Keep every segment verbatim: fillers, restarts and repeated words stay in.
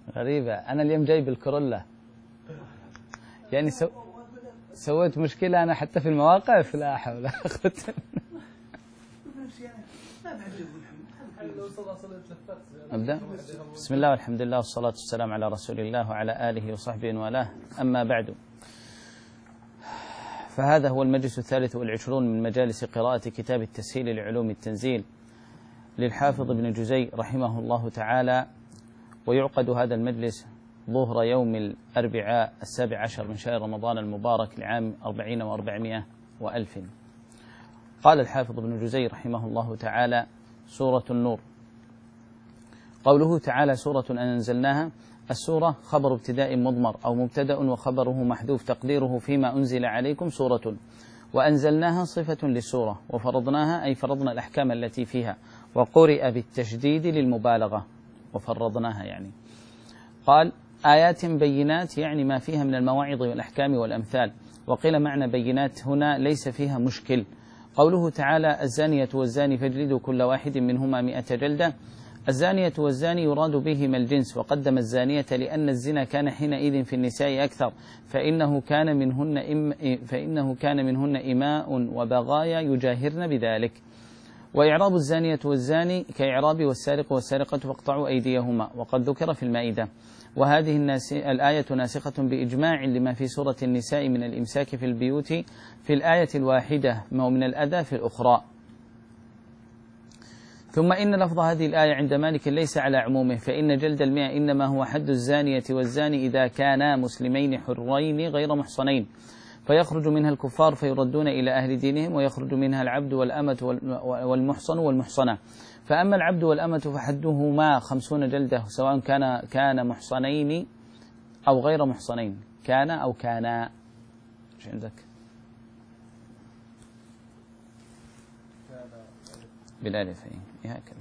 غريبة، أنا اليوم جاي بالكورولا يعني سو... سويت مشكلة أنا حتى في المواقف. لا حول ولا قوة. أبدأ. بسم الله والحمد لله والصلاة والسلام على رسول الله وعلى آله وصحبه والاه، أما بعد، فهذا هو المجلس الثالث والعشرون من مجالس قراءة كتاب التسهيل لعلوم التنزيل للحافظ ابن جزي رحمه الله تعالى، ويعقد هذا المجلس ظهر يوم الأربعاء السابع عشر من شهر رمضان المبارك لعام أربعين وأربعمائة وألف. قال الحافظ ابن جزي رحمه الله تعالى: سورة النور. قوله تعالى سورة أنزلناها، السورة خبر ابتداء مضمر أو مبتدأ وخبره محذوف تقديره فيما أنزل عليكم سورة، وأنزلناها صفة للسورة، وفرضناها أي فرضنا الأحكام التي فيها، وقرئ بالتشديد للمبالغة، وفرضناها يعني. قال آيات بينات يعني ما فيها من المواعظ والأحكام والأمثال، وقيل معنى بينات هنا ليس فيها مشكل. قوله تعالى الزانية والزاني فاجلدوا كل واحد منهما مئة جلدة، الزانية والزاني يراد بهما الجنس، وقدم الزانية لأن الزنا كان حينئذ في النساء أكثر، فإنه كان منهن إم فإنه كان منهن إماء وبغايا يجاهرن بذلك. وإعراب الزانية والزاني كإعراب والسارق والسارقة فاقطعوا أيديهما، وقد ذكر في المائدة. وهذه الآية ناسخة بإجماع لما في سورة النساء من الإمساك في البيوت في الآية الواحدة ومن الأذى في الأخرى. ثم إن لفظ هذه الآية عند مالك ليس على عمومه، فإن جلد المئة إنما هو حد الزانية والزاني إذا كانا مسلمين حرين غير محصنين، فيخرج منها الكفار فيردون إلى أهل دينهم، ويخرج منها العبد والأمة والمحصن والمحصنة. فأما العبد والأمة فحدهما خمسون جلدة، سواء كان كان محصنين أو غير محصنين، كان أو كانا. ايش عندك؟ بالألف هكذا.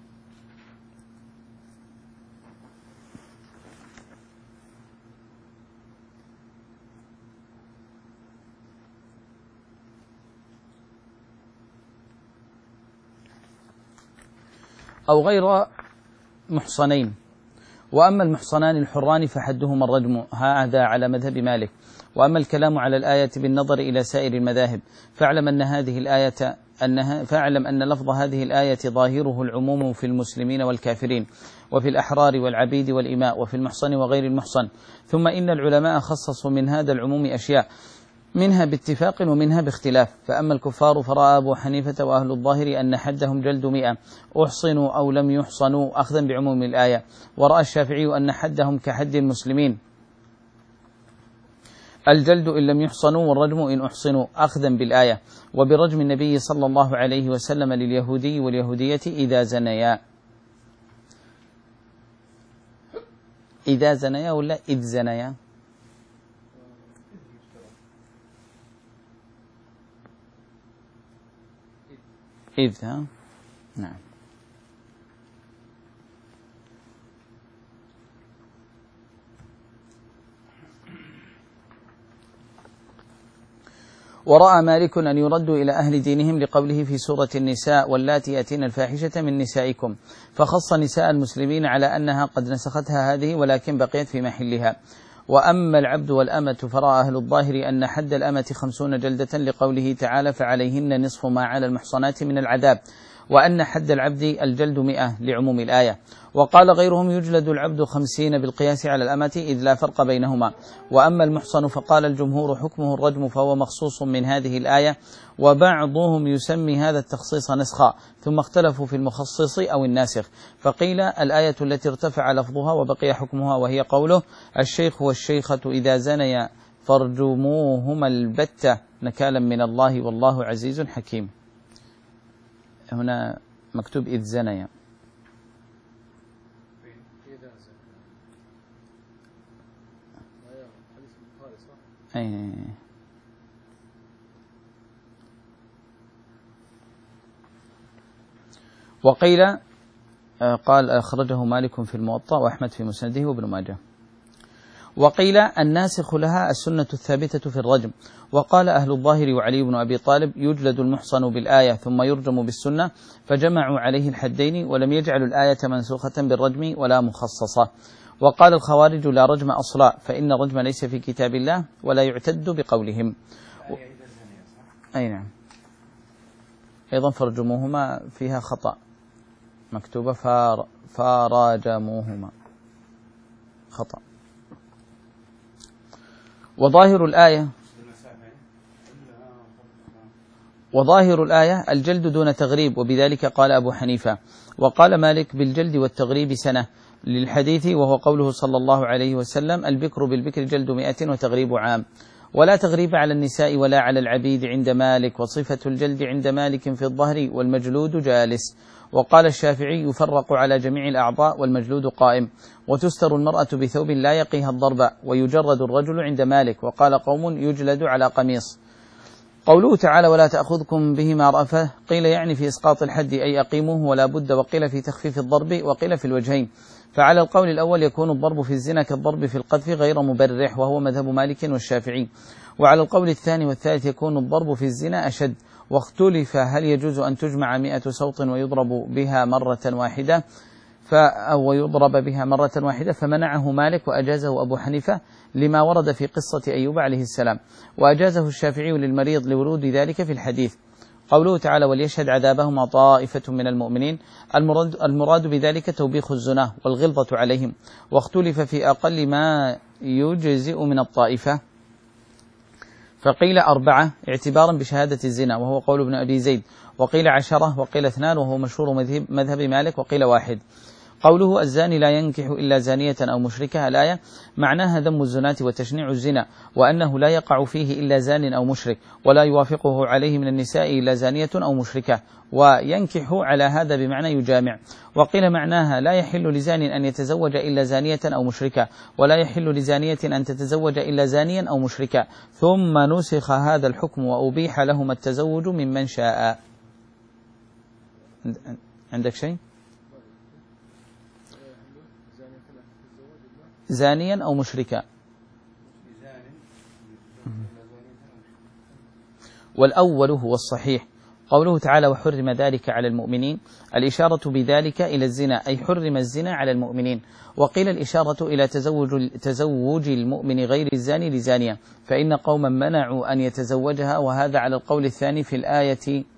أو غير محصنين. وأما المحصنان الحران فحدهما الرجم، هذا على مذهب مالك. وأما الكلام على الآية بالنظر إلى سائر المذاهب، فاعلم أن هذه الآية أنها فاعلم أن لفظ هذه الآية ظاهره العموم في المسلمين والكافرين، وفي الأحرار والعبيد والإماء، وفي المحصن وغير المحصن. ثم إن العلماء خصصوا من هذا العموم أشياء، منها باتفاق ومنها باختلاف. فأما الكفار فرأى أبو حنيفة وأهل الظاهر أن حدهم جلد مئة أحصنوا أو لم يحصنوا أخذا بعموم الآية، ورأى الشافعي أن حدهم كحد المسلمين الجلد إن لم يحصنوا، والرجم إن أحصنوا أخذا بالآية، وبرجم النبي صلى الله عليه وسلم لليهودي واليهودية إذا زنيا. إذا زنيا ولا إذ زنيا؟ إذ. ها نعم. ورأى مالك أن يردوا إلى أهل دينهم لقوله في سورة النساء واللاتي يأتين الفاحشة من نسائكم، فخص نساء المسلمين على أنها قد نسختها هذه ولكن بقيت في محلها. وأما العبد والأمة فرأى أهل الظاهر أن حد الأمة خمسون جلدة لقوله تعالى فعليهن نصف ما على المحصنات من العذاب، وأن حد العبد الجلد مئة لعموم الآية. وقال غيرهم يجلد العبد خمسين بالقياس على الأمة إذ لا فرق بينهما. وأما المحصن فقال الجمهور حكمه الرجم، فهو مخصوص من هذه الآية، وبعضهم يسمي هذا التخصيص نسخا، ثم اختلفوا في المخصص أو الناسخ. فقيل الآية التي ارتفع لفظها وبقي حكمها، وهي قوله الشيخ والشيخة إذا زنيا فارجموهما البتة نكالا من الله والله عزيز حكيم. هنا مكتوب إذ زنيا. أي. وقيل قال أخرجه مالك في الموطأ وأحمد في مسنده وابن ماجه. وقيل الناسخ لها السنة الثابتة في الرجم. وقال أهل الظاهر وعلي بن أبي طالب يجلد المحصن بالآية ثم يرجم بالسنة، فجمعوا عليه الحدين ولم يجعلوا الآية منسوخة بالرجم ولا مخصصة. وقال الخوارج لا رجم أصلا، فإن الرجم ليس في كتاب الله ولا يعتد بقولهم. أي نعم. أيضا فرجموهما فيها خطأ، مكتوبة فار فراجموهما، خطأ. وظاهر الآية وظاهر الآية الجلد دون تغريب، وبذلك قال أبو حنيفة. وقال مالك بالجلد والتغريب سنة للحديث، وهو قوله صلى الله عليه وسلم البكر بالبكر جلد مئة وتغريب عام. ولا تغريب على النساء ولا على العبيد عند مالك، وصفة الجلد عند مالك في الظهر والمجلود جالس. وقال الشافعي يفرق على جميع الأعضاء والمجلود قائم، وتستر المرأة بثوب لا يقيها الضرب، ويجرد الرجل عند مالك. وقال قوم يجلد على قميص. قوله تعالى ولا تأخذكم بهما رأفة، قيل يعني في إسقاط الحد أي أقيموه ولا بد، وقيل في تخفيف الضرب، وقيل في الوجهين. فعلى القول الأول يكون الضرب في الزنا كالضرب في القذف غير مبرح، وهو مذهب مالك والشافعي. وعلى القول الثاني والثالث يكون الضرب في الزنا أشد. واختلف هل يجوز أن تجمع مئة صوت ويضرب بها مرة واحدة أو يضرب بها مرة واحدة، فمنعه مالك وأجازه أبو حنيفة لما ورد في قصة أيوب عليه السلام، وأجازه الشافعي للمريض لورود ذلك في الحديث. قوله تعالى وليشهد عذابهما طائفة من المؤمنين، المراد, المراد بذلك توبيخ الزنا والغلظة عليهم. واختلف في أقل ما يجزئ من الطائفة، فقيل أربعة اعتبارا بشهادة الزنا وهو قول ابن أبي زيد، وقيل عشرة، وقيل اثنان وهو مشهور مذهب مالك، وقيل واحد. قوله الزاني لا ينكح إلا زانية أو مشركة، الآية معناها ذم الزناة وتشنيع الزنا، وأنه لا يقع فيه إلا زان أو مشرك، ولا يوافقه عليه من النساء إلا زانية أو مشركة. وينكح على هذا بمعنى يجامع. وقيل معناها لا يحل لزان أن يتزوج إلا زانية أو مشركة، ولا يحل لزانية أن تتزوج إلا زانيا أو مشركة. ثم نسخ هذا الحكم وأبيح لهما التزوج ممن شاء. عندك شيء؟ زانيا أو مشركا. والأول هو الصحيح. قوله تعالى وحرم ذلك على المؤمنين، الإشارة بذلك إلى الزنا، أي حرم الزنا على المؤمنين. وقيل الإشارة إلى تزوج, تزوج المؤمن غير الزاني لزانية، فإن قوما منعوا أن يتزوجها، وهذا على القول الثاني في الآية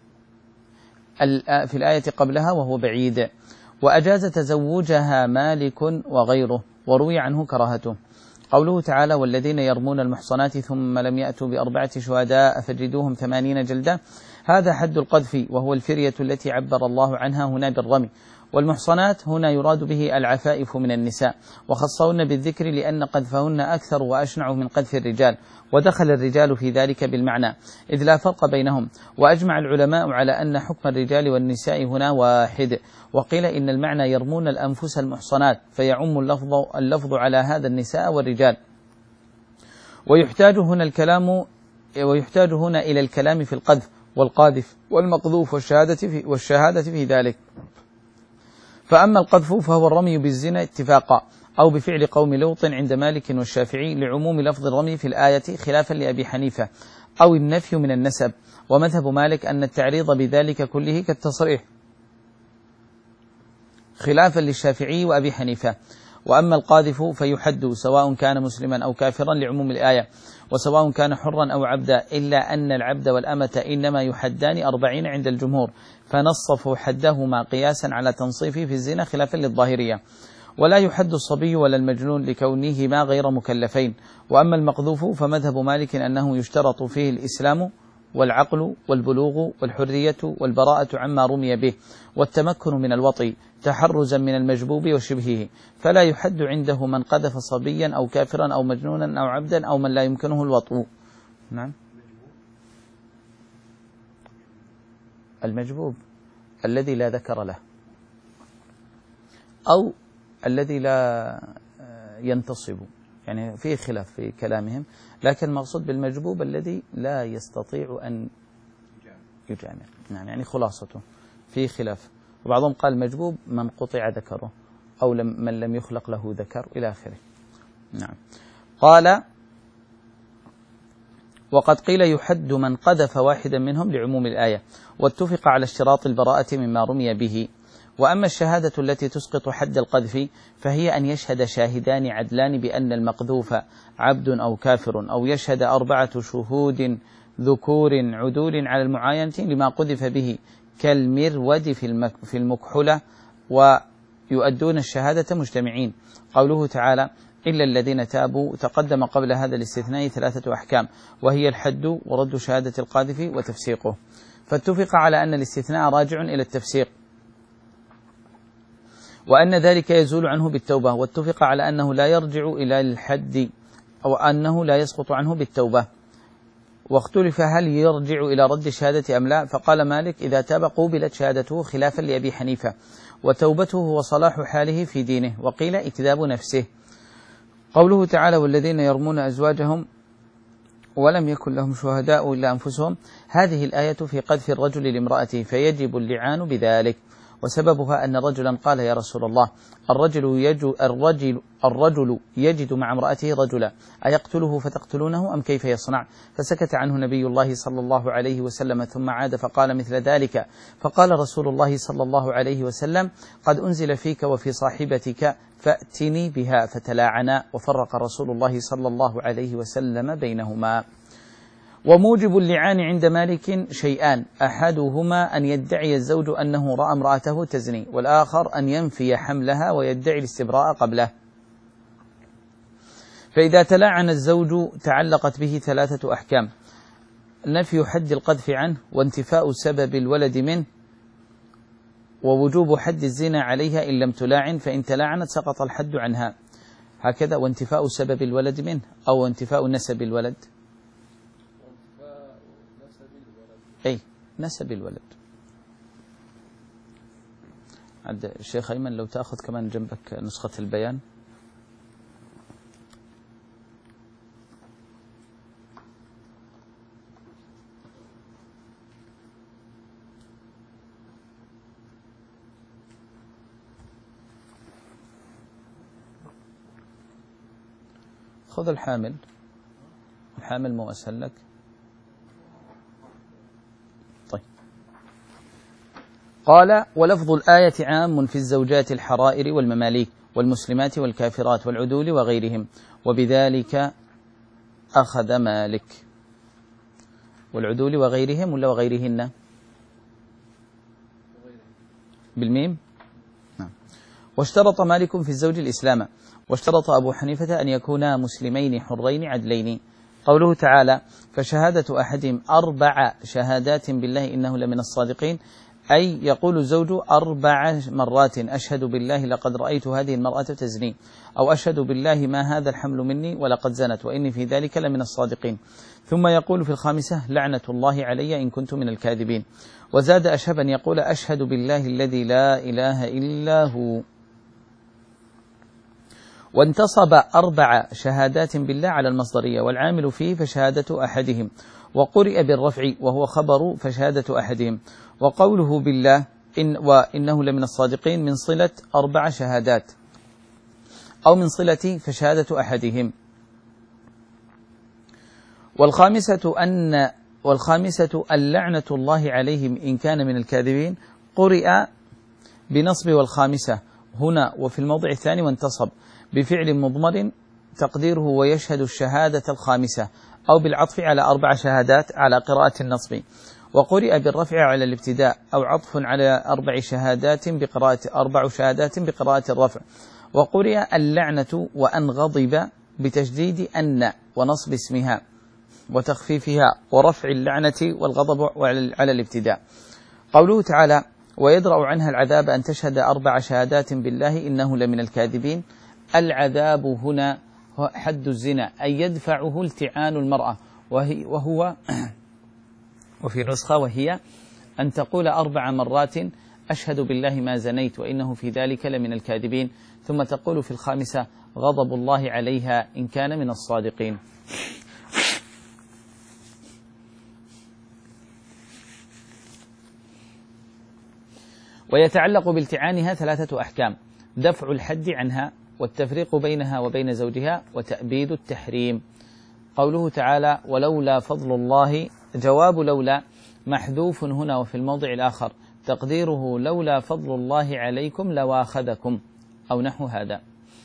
في الآية قبلها وهو بعيد. وأجاز تزوجها مالك وغيره، وروي عنه كراهته. قوله تعالى والذين يرمون المحصنات ثم لم يأتوا بأربعة شهداء فجلدوهم ثمانين جلدة، هذا حد القذف، وهو الفرية التي عبر الله عنها هنا بالرمي. والمحصنات هنا يراد به العفائف من النساء، وخصهن بالذكر لأن قذفهن أكثر وأشنع من قذف الرجال، ودخل الرجال في ذلك بالمعنى إذ لا فرق بينهم. وأجمع العلماء على أن حكم الرجال والنساء هنا واحد. وقيل إن المعنى يرمون الأنفس المحصنات، فيعم اللفظ, اللفظ على هذا النساء والرجال. ويحتاج هنا الكلام ويحتاج هنا إلى الكلام في القذف والقاذف والمقذوف والشهادة في, والشهادة في ذلك. فأما القذف فهو الرمي بالزنا اتفاقا، أو بفعل قوم لوط عند مالك والشافعي لعموم لفظ الرمي في الآية خلافا لأبي حنيفة، أو النفي من النسب. ومذهب مالك أن التعريض بذلك كله كالتصريح، خلافا للشافعي وأبي حنيفة. وأما القاذف فيحد سواء كان مسلما أو كافرا لعموم الآية، وسواء كان حرا أو عبدا، إلا أن العبد والأمة إنما يحدان أربعين عند الجمهور، فنصفوا حدهما قياسا على تنصيفه في الزنا خلافا للظاهرية. ولا يحد الصبي ولا المجنون لكونهما غير مكلفين. وأما المقذوف فمذهب مالك أنه يشترط فيه الإسلام والعقل والبلوغ والحرية والبراءة عما رمي به، والتمكن من الوطي تحرزا من المجبوب وشبهه، فلا يحد عنده من قذف صبيا أو كافرا أو مجنونا أو عبدا أو من لا يمكنه الوطء. نعم. المجبوب الذي لا ذكر له، أو الذي لا ينتصب، يعني فيه خلاف في كلامهم، لكن المقصود بالمجبوب الذي لا يستطيع أن يجامع. نعم، يعني خلاصته فيه خلاف. وبعضهم قال المجبوب من قطع ذكره، أو لم من لم يخلق له ذكر إلى آخره. نعم. قال وقد قيل يحد من قذف واحدا منهم لعموم الآية، واتفق على اشتراط البراءة مما رمي به. وأما الشهادة التي تسقط حد القذف فهي أن يشهد شاهدان عدلان بأن المقذوف عبد أو كافر، أو يشهد أربعة شهود ذكور عدول على المعاينة لما قذف به كالمرود في المكحلة، ويؤدون الشهادة مجتمعين. قوله تعالى إلا الذين تابوا، تقدم قبل هذا الاستثناء ثلاثة أحكام، وهي الحد ورد شهادة القاذف وتفسيقه، فاتفق على أن الاستثناء راجع إلى التفسيق وأن ذلك يزول عنه بالتوبة، واتفق على أنه لا يرجع إلى الحد أو أنه لا يسقط عنه بالتوبة، واختلف هل يرجع إلى رد الشهادة أم لا، فقال مالك إذا تاب قوبلت شهادته خلافا لأبي حنيفة، وتوبته هو صلاح حاله في دينه، وقيل إكذاب نفسه. قوله تعالى والذين يرمون أزواجهم ولم يكن لهم شهداء إلا أنفسهم، هذه الآية في قذف الرجل لامرأته، فيجب اللعان بذلك، وسببها أن رجلا قال يا رسول الله الرجل يجد, الرجل, الرجل يجد مع امرأته رجلا أيقتله فتقتلونه أم كيف يصنع؟ فسكت عنه نبي الله صلى الله عليه وسلم، ثم عاد فقال مثل ذلك، فقال رسول الله صلى الله عليه وسلم قد أنزل فيك وفي صاحبتك فأتني بها، فتلاعنا، وفرق رسول الله صلى الله عليه وسلم بينهما. وموجب اللعان عند مالك شيئان، أحدهما أن يدعي الزوج أنه رأى امرأته تزني، والآخر أن ينفي حملها ويدعي الاستبراء قبله. فإذا تلاعن الزوج تعلقت به ثلاثة أحكام: نفي حد القذف عنه، وانتفاء سبب الولد منه، ووجوب حد الزنا عليها إن لم تلاعن، فإن تلاعنت سقط الحد عنها. هكذا وانتفاء سبب الولد منه أو انتفاء نسب الولد، أي نسب الولد. عند الشيخ أيمن لو تأخذ كمان جنبك نسخة البيان. خذ الحامل، الحامل مو أسهل لك. طيب، قال ولفظ الآية عام في الزوجات الحرائر والمماليك والمسلمات والكافرات والعدول وغيرهم، وبذلك أخذ مالك. والعدول وغيرهم ولا وغيرهن؟ بالميم. نعم. واشترط مالك في الزوج الإسلام، واشترط أبو حنيفة أن يكونا مسلمين حرين عدلين. قوله تعالى فشهادة أحدهم أربع شهادات بالله إنه لمن الصادقين، أي يقول الزوج أربع مرات أشهد بالله لقد رأيت هذه المرأة تزني، أو أشهد بالله ما هذا الحمل مني ولقد زنت وإني في ذلك لمن الصادقين. ثم يقول في الخامسة لعنة الله علي إن كنت من الكاذبين. وزاد أشهب أن يقول أشهد بالله الذي لا إله إلا هو. وانتصب أربع شهادات بالله على المصدرية، والعامل فيه فشهادة أحدهم، وقرئ بالرفع وهو خبر فشهادة أحدهم. وقوله بالله إن وإنه لمن الصادقين من صلة أربع شهادات، أو من صلة فشهادة أحدهم. والخامسة أن والخامسة اللعنة الله عليهم إن كان من الكاذبين، قرئ بنصب والخامسة هنا وفي الموضع الثاني، وانتصب بفعل مضمر تقديره ويشهد الشهادة الخامسة، أو بالعطف على أربع شهادات على قراءة النصب. وقرئ بالرفع على الابتداء، أو عطف على أربع شهادات بقراءة أربع شهادات بقراءة الرفع. وقرئ اللعنة وأن غضب بتشديد أن ونصب اسمها وتخفيفها ورفع اللعنة والغضب على الابتداء. قوله تعالى ويدرأ عنها العذاب أن تشهد أربع شهادات بالله إنه لمن الكاذبين، العذاب هنا حد الزنا، أي يدفعه التعان المرأة، وهي وهو وفي نسخة وهي أن تقول أربع مرات أشهد بالله ما زنيت وإنه في ذلك لمن الكاذبين، ثم تقول في الخامسة غضب الله عليها إن كان من الصادقين. ويتعلق بالتعانها ثلاثة أحكام: دفع الحد عنها، والتفريق بينها وبين زوجها، وتأبيد التحريم. قوله تعالى ولولا فضل الله، جواب لولا محذوف هنا وفي الموضع الآخر، تقديره لولا فضل الله عليكم لواخذكم أو نحو هذا.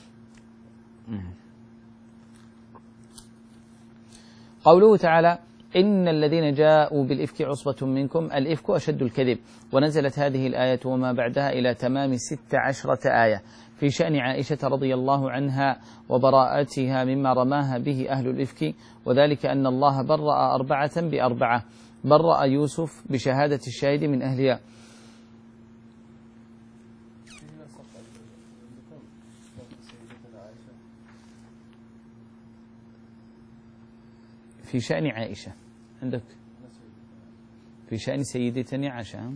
قوله تعالى إن الذين جاءوا بالإفك عصبة منكم، الإفك أشد الكذب. ونزلت هذه الآية وما بعدها إلى تمام ست عشرة آية في شأن عائشة رضي الله عنها وبراءتها مما رماها به أهل الإفك، وذلك أن الله برأ أربعة بأربعة. برأ يوسف بشهادة الشاهد من أهلها. في شأن عائشة عندك في شأن سيدتنا عائشة.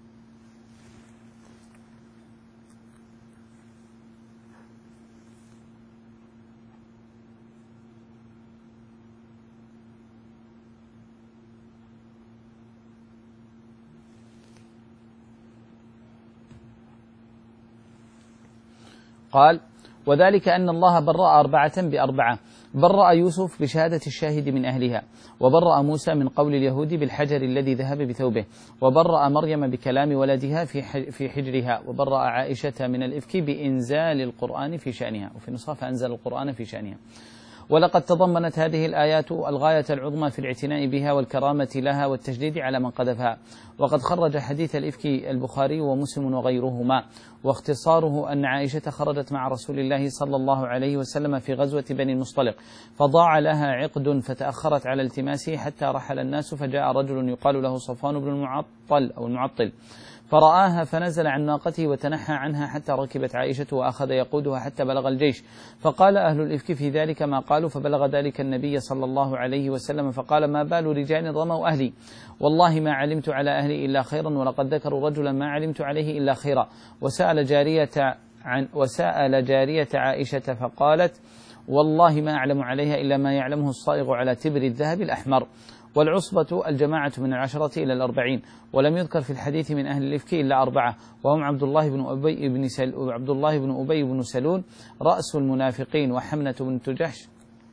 قال وذلك أن الله برأ أربعة بأربعة. برأ يوسف بشهادة الشاهد من أهلها، وبرأ موسى من قول اليهود بالحجر الذي ذهب بثوبه، وبرأ مريم بكلام ولدها في حجرها، وبرأ عائشة من الإفك بإنزال القرآن في شأنها، وفي نصف أنزل القرآن في شأنها. ولقد تضمنت هذه الآيات الغاية العظمى في الاعتناء بها والكرامة لها والتشديد على من قذفها. وقد خرج حديث الإفك البخاري ومسلم وغيرهما، واختصاره أن عائشة خرجت مع رسول الله صلى الله عليه وسلم في غزوة بني المصطلق، فضاع لها عقد فتأخرت على التماسه حتى رحل الناس، فجاء رجل يقال له صفوان بن المعطل أو المعطل فرآها فنزل عن ناقته وتنحى عنها حتى ركبت عائشة وأخذ يقودها حتى بلغ الجيش. فقال أهل الإفك في ذلك ما قالوا، فبلغ ذلك النبي صلى الله عليه وسلم فقال ما بال رجال رموا أهلي، والله ما علمت على أهلي إلا خيرا، ولقد ذكروا رجلا ما علمت عليه إلا خيرا. وسأل جارية عن وسأل جارية عائشة فقالت والله ما أعلم عليها إلا ما يعلمه الصائغ على تبر الذهب الأحمر. والعصبة الجماعة من العشرة إلى الأربعين، ولم يذكر في الحديث من أهل الإفك إلا أربعة، وهم عبد الله بن أبي بن سل... عبد الله بن أبي بن سلول رأس المنافقين، وحمنة بنت جحش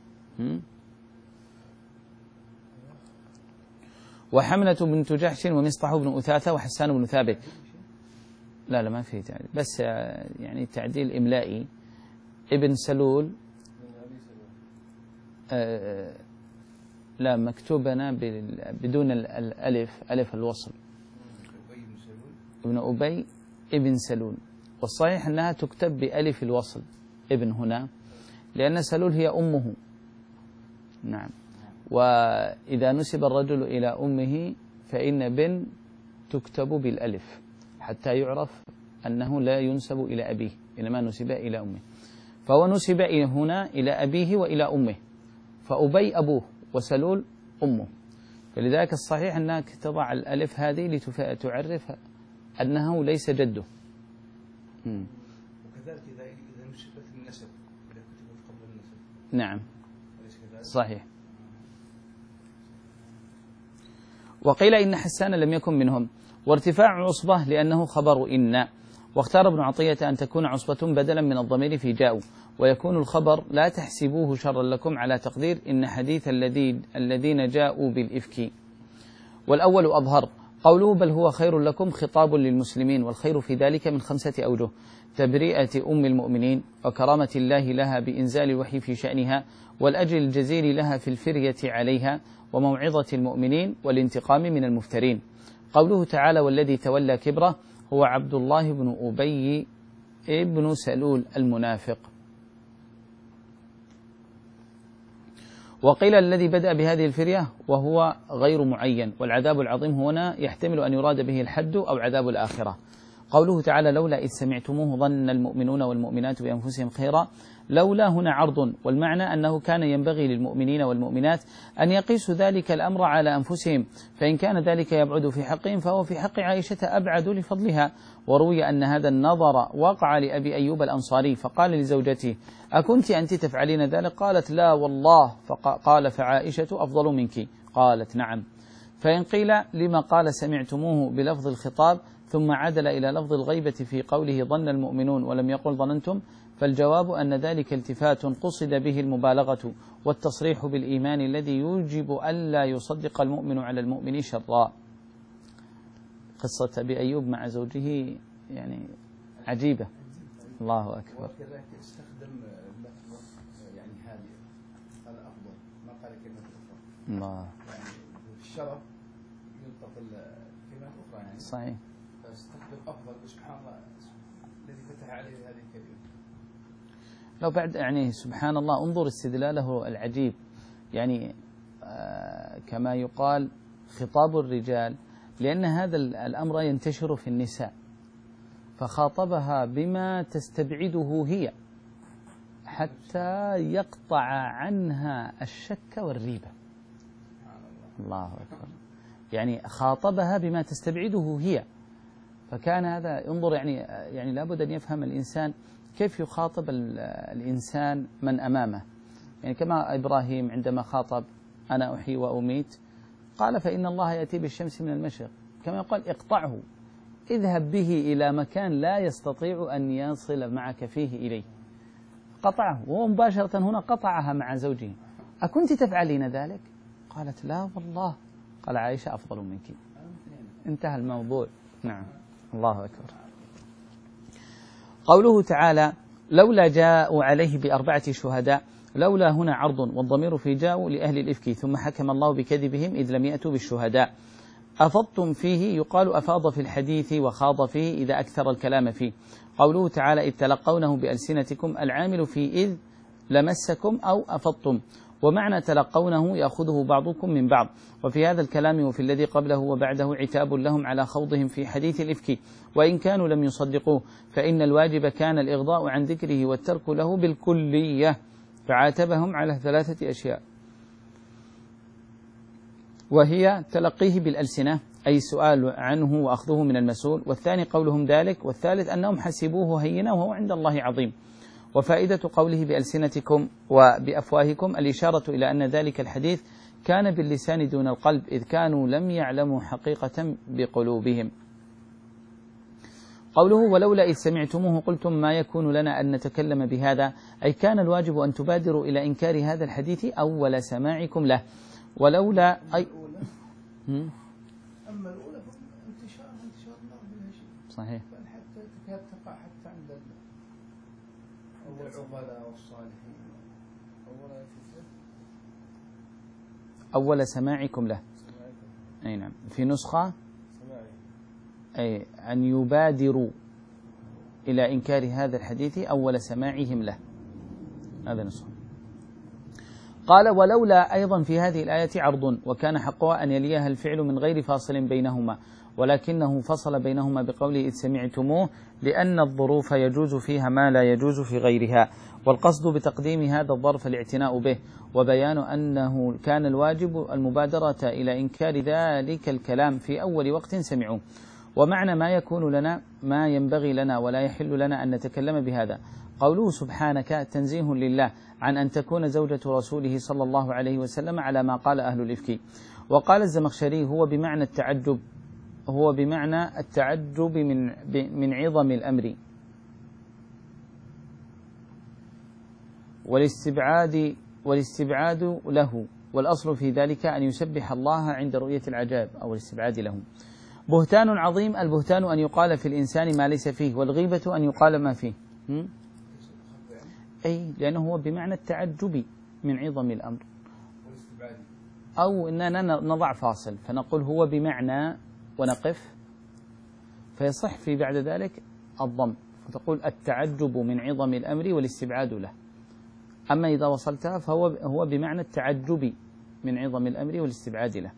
وحمنة بنت جحش ومصطح بن أثاثة وحسان بن ثابت. لا لا ما في تعديل، بس يعني تعديل إملائي. ابن سلول آه لا مكتوبنا بدون الألف، ألف الوصل، ابن أبي ابن سلول، والصحيح أنها تكتب بألف الوصل ابن هنا، لأن سلول هي أمه. نعم. وإذا نسب الرجل إلى أمه فإن بن تكتب بالألف حتى يعرف أنه لا ينسب إلى أبيه، إنما نسب إلى أمه، فهو نسب هنا إلى أبيه وإلى أمه، فأبي أبوه وسلول أمه، فلذلك الصحيح أنك تضع الألف هذه لتعرف أنه ليس جده. وكذلك إذا إذا نسبت النسب، إذا كتبت قبل النسب. نعم صحيح. وقيل إن حسان لم يكن منهم. وارتفاع عصبة لأنه خبر إن. واختار ابن عطية أن تكون عصبة بدلا من الضمير في جاءوا، ويكون الخبر لا تحسبوه شرا لكم على تقدير إن حديث الذين الذين جاءوا بالإفك. والأول أظهر. قوله بل هو خير لكم خطاب للمسلمين، والخير في ذلك من خمسة أوجه: تبرئة أم المؤمنين، وكرامة الله لها بإنزال الوحي في شأنها، والأجر الجزيل لها في الفرية عليها، وموعظة المؤمنين، والانتقام من المفترين. قوله تعالى والذي تولى كبره هو عبد الله بن أبي ابن سلول المنافق. وقيل الذي بدأ بهذه الفرية وهو غير معين، والعذاب العظيم هنا يحتمل أن يراد به الحد أو عذاب الآخرة. قوله تعالى لولا إذ سمعتموه ظن المؤمنون والمؤمنات بأنفسهم خيرا، لولا هنا عرض، والمعنى أنه كان ينبغي للمؤمنين والمؤمنات أن يقيسوا ذلك الأمر على أنفسهم، فإن كان ذلك يبعد في حقهم فهو في حق عائشة أبعد لفضلها. وروي أن هذا النظر وقع لأبي أيوب الأنصاري، فقال لزوجته أكنت أنت تفعلين ذلك؟ قالت لا والله. فقال فعائشة أفضل منك؟ قالت نعم. فإن قيل لما قال سمعتموه بلفظ الخطاب ثم عدل إلى لفظ الغيبة في قوله ظن المؤمنون ولم يقل ظننتم، فالجواب أن ذلك التفات قصد به المبالغة والتصريح بالإيمان الذي يوجب ألا يصدق المؤمن على المؤمن شرا. قصة أبي أيوب مع زوجه يعني عجيبة. الله أكبر. وكذلك استخدم اللفظ يعني هادئ، هذا أفضل ما قال كلمة أخرى. الله. يعني في الشرف ينطق الكلمات أخرى يعني. صحيح. فاستخدم أفضل، سبحان الله الذي فتح عليه هذه الكلمة. لو بعد يعني سبحان الله انظر استدلاله العجيب، يعني آه كما يقال خطاب الرجال، لأن هذا الأمر ينتشر في النساء، فخاطبها بما تستبعده هي حتى يقطع عنها الشك والريبة. الله أكبر. يعني خاطبها بما تستبعده هي، فكان هذا انظر يعني يعني لابد أن يفهم الإنسان كيف يخاطب الإنسان من أمامه. يعني كما إبراهيم عندما خاطب أنا أحيي وأميت قال فإن الله يأتي بالشمس من المشرق، كما يقال اقطعه، اذهب به إلى مكان لا يستطيع أن يصل معك فيه إليه. قطعه، وهو مباشرة هنا قطعها مع زوجه. أكنت تفعلين ذلك؟ قالت لا والله. قال عائشة أفضل منك. انتهى الموضوع. نعم. الله أكبر. قوله تعالى لولا جاءوا عليه بأربعة شهداء، لولا هنا عرض والضمير في جاءوا لأهل الإفك، ثم حكم الله بكذبهم إذ لم يأتوا بالشهداء. أفضتم فيه يقال أفاض في الحديث وخاض فيه إذا أكثر الكلام فيه. قوله تعالى إذ تلقونه بألسنتكم، العامل في إذ لمسكم أو أفضتم، ومعنى تلقونه يأخذه بعضكم من بعض. وفي هذا الكلام وفي الذي قبله وبعده عتاب لهم على خوضهم في حديث الإفك، وإن كانوا لم يصدقوه، فإن الواجب كان الإغضاء عن ذكره والترك له بالكلية، فعاتبهم على ثلاثة أشياء، وهي تلقيه بالألسنة أي السؤال عنه وأخذه من المسؤول، والثاني قولهم ذلك، والثالث أنهم حسبوه هينا وهو عند الله عظيم. وفائدة قوله بألسنتكم وبأفواهكم الإشارة إلى أن ذلك الحديث كان باللسان دون القلب، إذ كانوا لم يعلموا حقيقة بقلوبهم. قوله ولولا إذ سمعتموه قلتم ما يكون لنا أن نتكلم بهذا، أي كان الواجب أن تبادروا إلى إنكار هذا الحديث أول سماعكم له. ولولا أي أما الأولى فانتشار انتشار النار بها شيء. صحيح. بل حتى تكاد تقع حتى عند العقلاء والصالحين. أولا أول سماعكم له. أي نعم. في نسخة أي أن يبادروا إلى إنكار هذا الحديث أول سماعهم له. هذا نسخة. قال ولولا أيضا في هذه الآية عرض، وكان حقها أن يليها الفعل من غير فاصل بينهما، ولكنه فصل بينهما بقوله إذ سمعتموه، لأن الظروف يجوز فيها ما لا يجوز في غيرها، والقصد بتقديم هذا الظرف الاعتناء به، وبيان أنه كان الواجب المبادرة إلى إنكار ذلك الكلام في أول وقت سمعوه. ومعنى ما يكون لنا ما ينبغي لنا ولا يحل لنا أن نتكلم بهذا. قوله سبحانك تنزيه لله عن أن تكون زوجة رسوله صلى الله عليه وسلم على ما قال أهل الإفك. وقال الزمخشري هو بمعنى التعجب هو بمعنى التعجب من من عظم الأمر والاستبعاد والاستبعاد له، والأصل في ذلك أن يسبح الله عند رؤية العجاب أو الاستبعاد له. بهتان عظيم، البهتان أن يقال في الإنسان ما ليس فيه، والغيبة أن يقال ما فيه. أي لأنه هو بمعنى التعجب من عظم الأمر، أو أننا نضع فاصل فنقول هو بمعنى ونقف، فيصح في بعد ذلك الضم، فتقول التعجب من عظم الأمر والاستبعاد له. أما إذا وصلتها فهو هو بمعنى التعجب من عظم الأمر والاستبعاد له.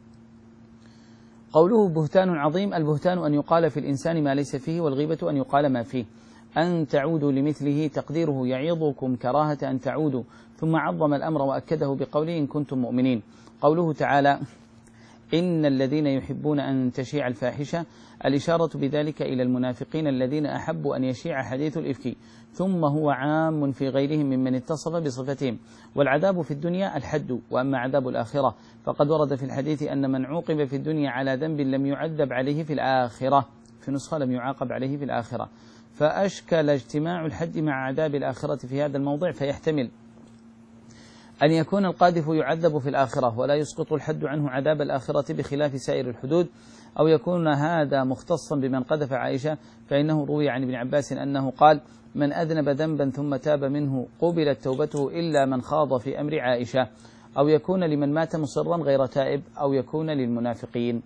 قوله بهتان عظيم، البهتان أن يقال في الإنسان ما ليس فيه، والغيبة أن يقال ما فيه. أن تعودوا لمثله تقديره يعظكم كراهة أن تعودوا، ثم عظم الأمر وأكده بقوله إن كنتم مؤمنين. قوله تعالى إن الذين يحبون أن تشيع الفاحشة، الإشارة بذلك إلى المنافقين الذين أحبوا أن يشيع حديث الإفك، ثم هو عام في غيرهم ممن اتصف بصفتهم. والعذاب في الدنيا الحد، وأما عذاب الآخرة فقد ورد في الحديث أن من عوقب في الدنيا على ذنب لم يعذب عليه في الآخرة، في نسخة لم يعاقب عليه في الآخرة، فأشكل اجتماع الحد مع عذاب الآخرة في هذا الموضع، فيحتمل أن يكون القاذف يعذب في الآخرة ولا يسقط الحد عنه عذاب الآخرة بخلاف سائر الحدود، أو يكون هذا مختصا بمن قذف عائشة، فإنه روي عن ابن عباس أنه قال: من أذنب ذنبا ثم تاب منه قبلت توبته إلا من خاض في أمر عائشة، أو يكون لمن مات مصرا غير تائب، أو يكون للمنافقين.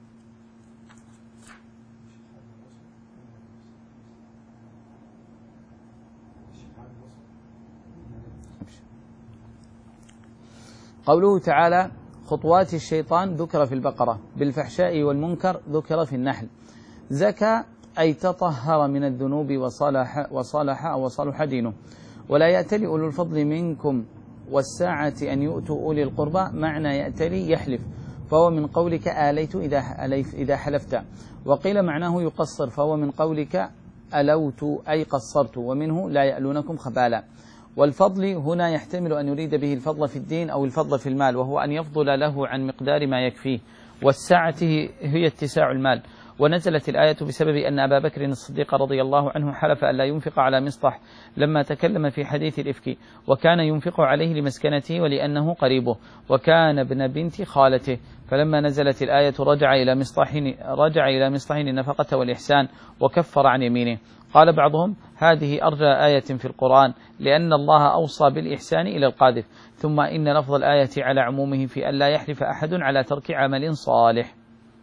قوله تعالى: خطوات الشيطان ذكر في البقرة، بالفحشاء والمنكر ذكر في النحل. زكى أي تطهر من الذنوب وصلح, وصلح أو وصلح دينه. ولا يأتلي أولو الفضل منكم والساعة أن يؤتوا أولي القربى، معنى يأتلي يحلف، فهو من قولك آليت إذا حلفت. وقيل معناه يقصر، فهو من قولك ألوت أي قصرت، ومنه لا يألونكم خبالا. والفضل هنا يحتمل أن يريد به الفضل في الدين أو الفضل في المال، وهو أن يفضل له عن مقدار ما يكفيه. والسعة هي اتساع المال. ونزلت الآية بسبب أن أبا بكر الصديق رضي الله عنه حلف أن لا ينفق على مصطح لما تكلم في حديث الإفك، وكان ينفق عليه لمسكنته ولأنه قريبه، وكان ابن بنت خالته. فلما نزلت الآية رجع إلى مصطح رجع إلى مصطح النفقة والإحسان وكفر عن يمينه. قال بعضهم: هذه أرجى آية في القرآن، لأن الله أوصى بالإحسان إلى القاذف. ثم إن لفظ الآية على عمومه في أن لا يحلف أحد على ترك عمل صالح.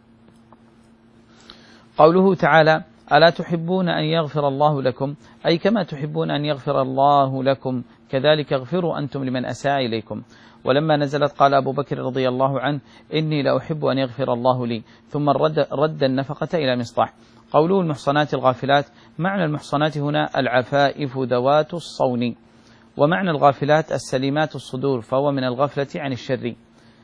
قوله تعالى: ألا تحبون أن يغفر الله لكم، أي كما تحبون أن يغفر الله لكم كذلك اغفروا أنتم لمن أساء إليكم. ولما نزلت قال أبو بكر رضي الله عنه: إني لأحب أن يغفر الله لي، ثم رد, رد النفقة إلى مصطح. قوله المحصنات الغافلات، معنى المحصنات هنا العفائف ذوات الصون، ومعنى الغافلات السليمات الصدور، فهو من الغفلة عن الشر.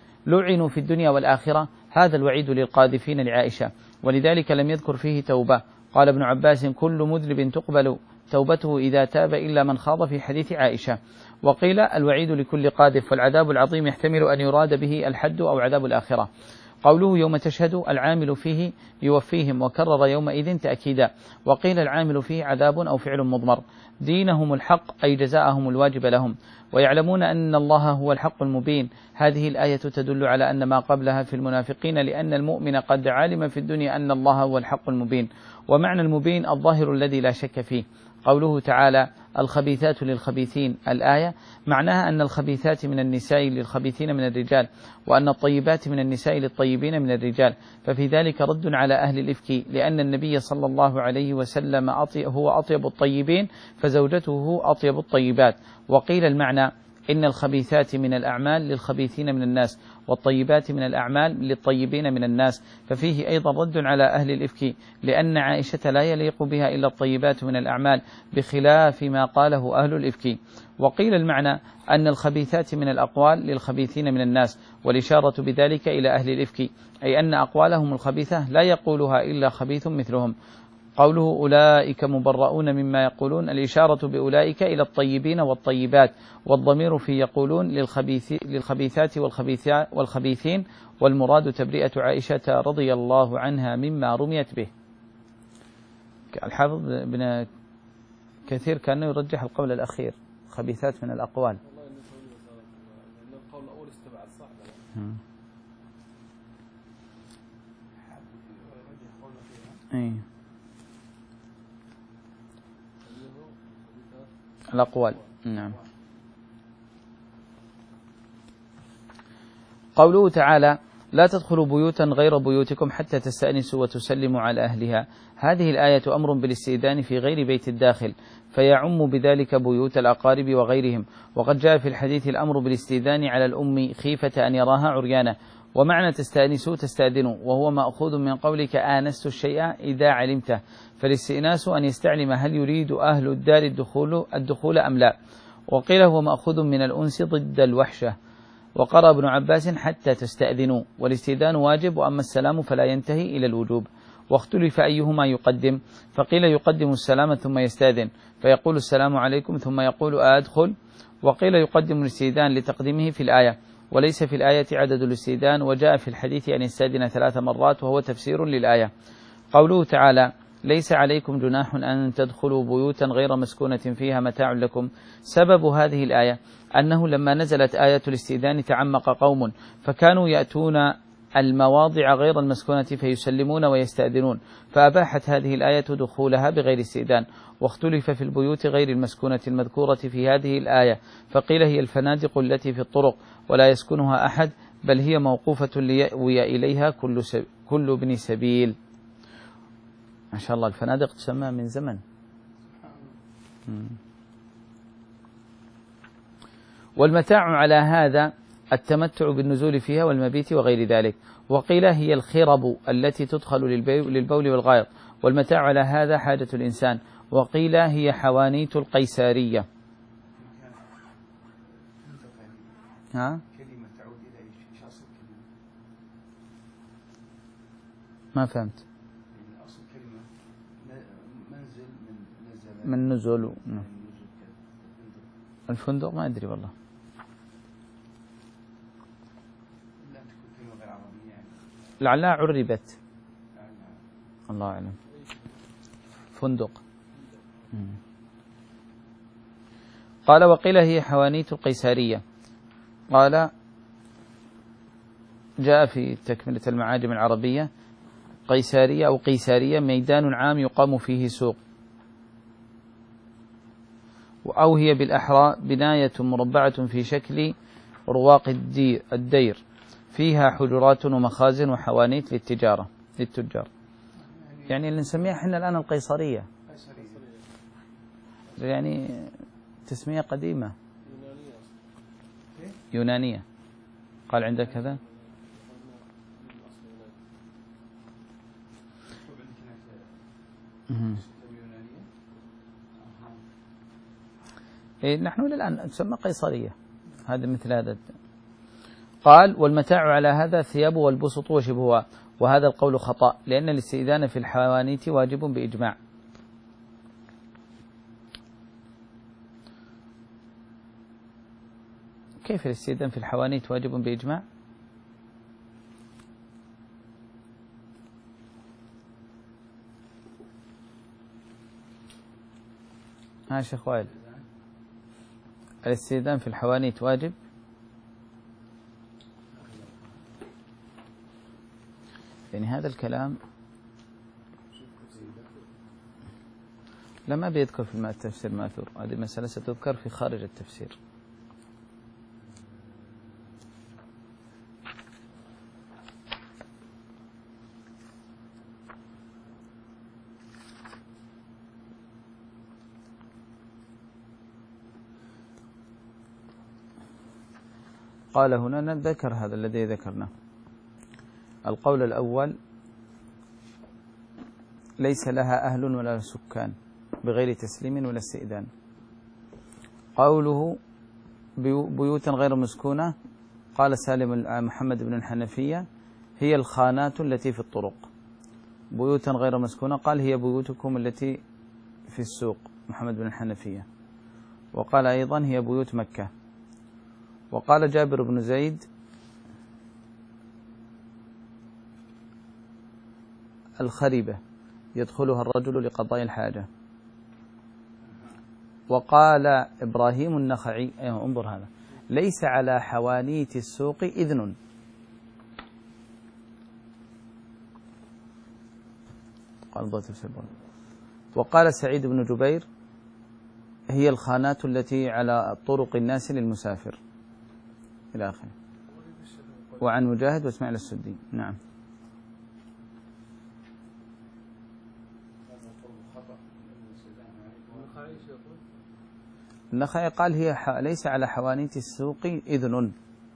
لعنوا في الدنيا والآخرة، هذا الوعيد للقاذفين لعائشة، ولذلك لم يذكر فيه توبة. قال ابن عباس: كل مذنب تقبل توبته إذا تاب إلا من خاض في حديث عائشة. وقيل الوعيد لكل قاذف، والعذاب العظيم يحتمل أن يراد به الحد أو عذاب الآخرة. قوله يوم تشهد، العامل فيه يوفيهم، وكرر يومئذ تأكيدا. وقيل العامل فيه عذاب أو فعل مضمر. دينهم الحق أي جزاءهم الواجب لهم، ويعلمون أن الله هو الحق المبين. هذه الآية تدل على أن ما قبلها في المنافقين، لأن المؤمن قد علم في الدنيا أن الله هو الحق المبين، ومعنى المبين الظاهر الذي لا شك فيه. قوله تعالى: الخبيثات للخبيثين، الآية معناها أن الخبيثات من النساء للخبيثين من الرجال، وأن الطيبات من النساء للطيبين من الرجال، ففي ذلك رد على أهل الإفك، لأن النبي صلى الله عليه وسلم هو أطيب الطيبين، فزوجته أطيب الطيبات. وقيل المعنى إن الخبيثات من الأعمال للخبيثين من الناس، والطيبات من الأعمال للطيبين من الناس، ففيه أيضا رد على أهل الإفك، لأن عائشة لا يليق بها إلا الطيبات من الأعمال، بخلاف ما قاله أهل الإفك. وقيل المعنى أن الخبيثات من الأقوال للخبيثين من الناس، والإشارة بذلك إلى أهل الإفك، أي أن أقوالهم الخبيثة لا يقولها إلا خبيث مثلهم. قوله أولئك مبرؤون مما يقولون، الإشارة بأولئك إلى الطيبين والطيبات، والضمير في يقولون للخبيث للخبيثات والخبيثين، والمراد تبرئة عائشة رضي الله عنها مما رميت به. الحافظ بن كثير كان يرجح القول الأخير، خبيثات من الأقوال. القول الأول استبعد صح. إيه. الأقوال. نعم. قوله تعالى: لا تدخلوا بيوتا غير بيوتكم حتى تستأنسوا وتسلموا على أهلها، هذه الآية أمر بالاستئذان في غير بيت الداخل، فيعم بذلك بيوت الأقارب وغيرهم. وقد جاء في الحديث الأمر بالاستئذان على الأم خيفة أن يراها عريانة. ومعنى تستأنسوا تستأذنوا، وهو مأخوذ من قولك آنست الشيء إذا علمته، فالاستئناس أن يستعلم هل يريد أهل الدار الدخول, الدخول أم لا. وقيل هو مأخوذ من الأنس ضد الوحشة. وقرأ ابن عباس حتى تستأذنوا، والاستئذان واجب، وأما السلام فلا ينتهي إلى الوجوب. واختلف أيهما يقدم، فقيل يقدم السلام ثم يستأذن، فيقول السلام عليكم ثم يقول أدخل. وقيل يقدم الاستئذان لتقديمه في الآية، وليس في الآية عدد الاستئذان، وجاء في الحديث أن يستأذن ثلاث مرات، وهو تفسير للآية. قوله تعالى: ليس عليكم جناح أن تدخلوا بيوتا غير مسكونة فيها متاع لكم. سبب هذه الآية أنه لما نزلت آية الاستئذان تعمق قوم فكانوا يأتون المواضع غير المسكونة فيسلمون ويستأذنون، فأباحت هذه الآية دخولها بغير استئذان. واختلف في البيوت غير المسكونة المذكورة في هذه الآية، فقيل هي الفنادق التي في الطرق ولا يسكنها أحد، بل هي موقوفة ليأوي إليها كل, سب... كل ابن سبيل. ما شاء الله الفنادق تسمى من زمن. والمتاع على هذا التمتع بالنزول فيها والمبيت وغير ذلك. وقيل هي الخرب التي تدخل للبول والغائط، والمتاع على هذا حاجة الإنسان. وقيل هي حوانيت القيسارية. ها؟ كلمة تعود إلى إيش أصل كلمة؟ ما فهمت. أصل كلمة منزل من نزل من نزول. الفندق ما أدري والله. لا تكون كلمة غير عربية يعني. لعلها عربت. الله أعلم. فندق. قال وقيل هي حوانيت القيسارية. قال جاء في تكملة المعاجم العربية قيسارية أو قيسارية ميدان عام يقام فيه سوق، أو هي بالأحرى بناية مربعة في شكل رواق الدير فيها حجرات ومخازن وحوانيت للتجارة للتجار، يعني اللي نسميها احنا الآن القيصرية، يعني تسمية قديمة يونانية. قال عندك كذا؟ إيه نحن الآن تسمى قيصرية، هذا مثل هذا. قال والمتاع على هذا الثياب والبسط وشبهها، وهذا القول خطأ، لأن الاستئذان في الحوانيت واجب بإجماع. كيف الاستئذان في الحوانيت واجب بإجماع؟ ها شيخ وائل، الاستئذان في الحوانيت واجب؟ يعني هذا الكلام لما بيذكر في التفسير الماثور، هذه مسألة ستذكر في خارج التفسير. قال هنا ذكر هذا الذي ذكرناه. القول الأول ليس لها أهل ولا سكان بغير تسليم ولا استئذان. قوله بيوتا غير مسكونة، قال سالم محمد بن الحنفية هي الخانات التي في الطرق. بيوتا غير مسكونة قال هي بيوتكم التي في السوق محمد بن الحنفية. وقال أيضا هي بيوت مكة. وقال جابر بن زيد الخريبة يدخلها الرجل لقضاء الحاجة. وقال إبراهيم النخعي أيه انظر هذا ليس على حوانيت السوق إذن. قال وقال سعيد بن جبير هي الخانات التي على طرق الناس للمسافر إلى آخره. وعن مجاهد واسماعيل السدي. نعم. النخعي قال هي ليس على حوانيت السوق إذن.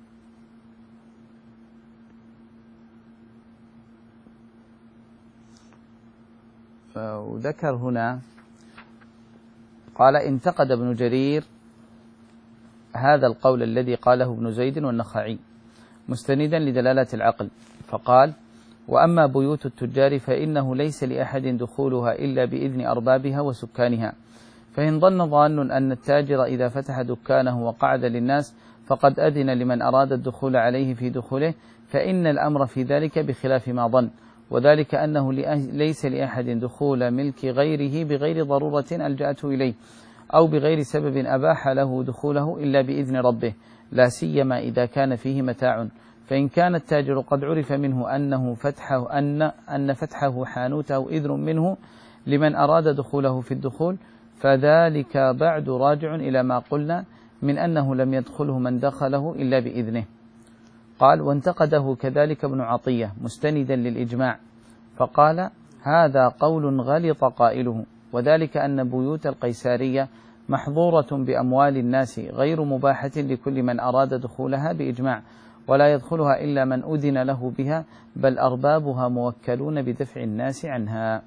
وذكر هنا قال انتقد ابن جرير هذا القول الذي قاله ابن زيد والنخعي مستندا لدلالة العقل، فقال وأما بيوت التجار فإنه ليس لأحد دخولها إلا بإذن أربابها وسكانها، فإن ظن ظان أن التاجر إذا فتح دكانه وقعد للناس فقد أذن لمن أراد الدخول عليه في دخوله، فإن الأمر في ذلك بخلاف ما ظن. وذلك أنه ليس لأحد دخول ملك غيره بغير ضرورة ألجأته إليه أو بغير سبب أباح له دخوله إلا بإذن ربه، لا سيما إذا كان فيه متاع. فإن كان التاجر قد عرف منه أنه فتحه أن أن فتحه حانوته إذن منه لمن أراد دخوله في الدخول، فذلك بعد راجع إلى ما قلنا من أنه لم يدخله من دخله إلا بإذنه. قال: وانتقده كذلك ابن عطية مستندا للإجماع، فقال: هذا قول غلط قائله، وذلك أن بيوت القيسارية محظورة بأموال الناس غير مباحة لكل من أراد دخولها بإجماع، ولا يدخلها إلا من أذن له بها، بل أربابها موكلون بدفع الناس عنها.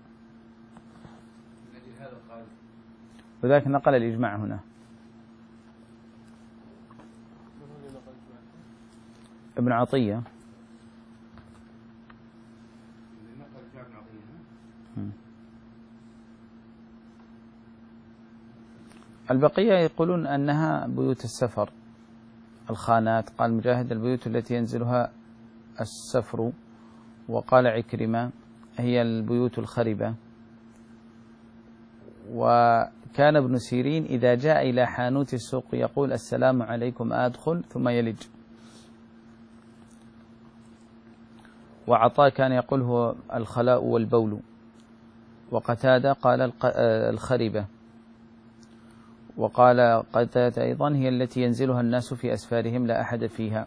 وذلك نقل الإجماع هنا. ابن عطية. البقية يقولون أنها بيوت السفر، الخانات. قال مجاهد: البيوت التي ينزلها السفر. وقال عكرمة: هي البيوت الخربة. وكان ابن سيرين إذا جاء إلى حانوت السوق يقول: السلام عليكم أدخل، ثم يلج. وعطاء كان يقول: هو الخلاء والبول. وقتادة قال: الخربة. وقال قتادة أيضا: هي التي ينزلها الناس في أسفارهم لا أحد فيها.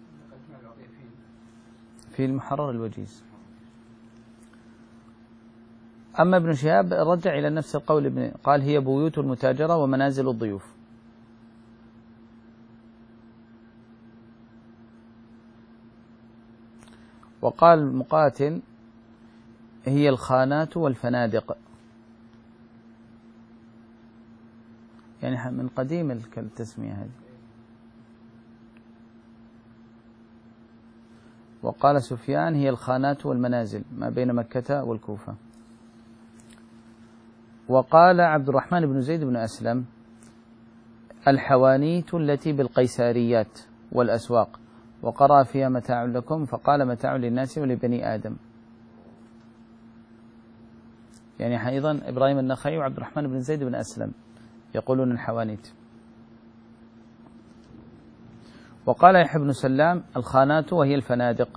في المحرر الوجيز. أما ابن شهاب رجع إلى نفس القول، ابن قال: هي بيوت المتاجرة ومنازل الضيوف. وقال مقاتل: هي الخانات والفنادق. يعني من قديم التسمية هذه. وقال سفيان: هي الخانات والمنازل ما بين مكة والكوفة. وقال عبد الرحمن بن زيد بن أسلم: الحوانيت التي بالقيساريات والأسواق، وقرأ فيها متاع لكم، فقال: متاع للناس ولبني آدم. يعني أيضا إبراهيم النخعي وعبد الرحمن بن زيد بن أسلم يقولون الحوانيت. وقال يحيى بن سلام: الخانات وهي الفنادق.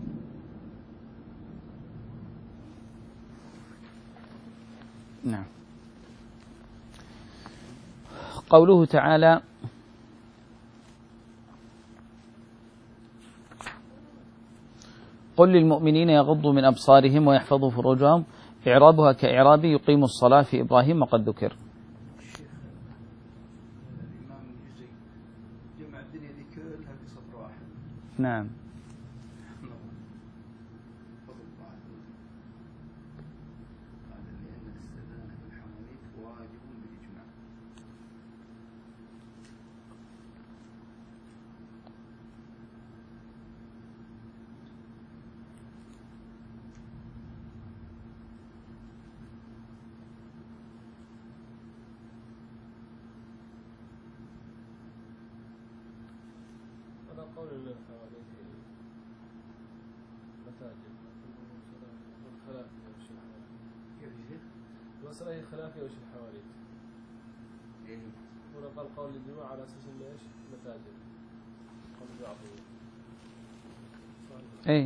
نعم. قوله تعالى: قل للمؤمنين يغضوا من أبصارهم ويحفظوا فروجهم، إعرابها كإعراب يقيم الصلاة في إبراهيم وقد ذكر. نعم. قول الحوانيت مساجد والخلافية وش الحوانيت؟ كيف يصير؟ المسألة هي خلافية وش الحوانيت؟ إيه؟ هنا قال قول الجماعة على أساس إنه إيش؟ مساجد. قول بعضهم. إيه.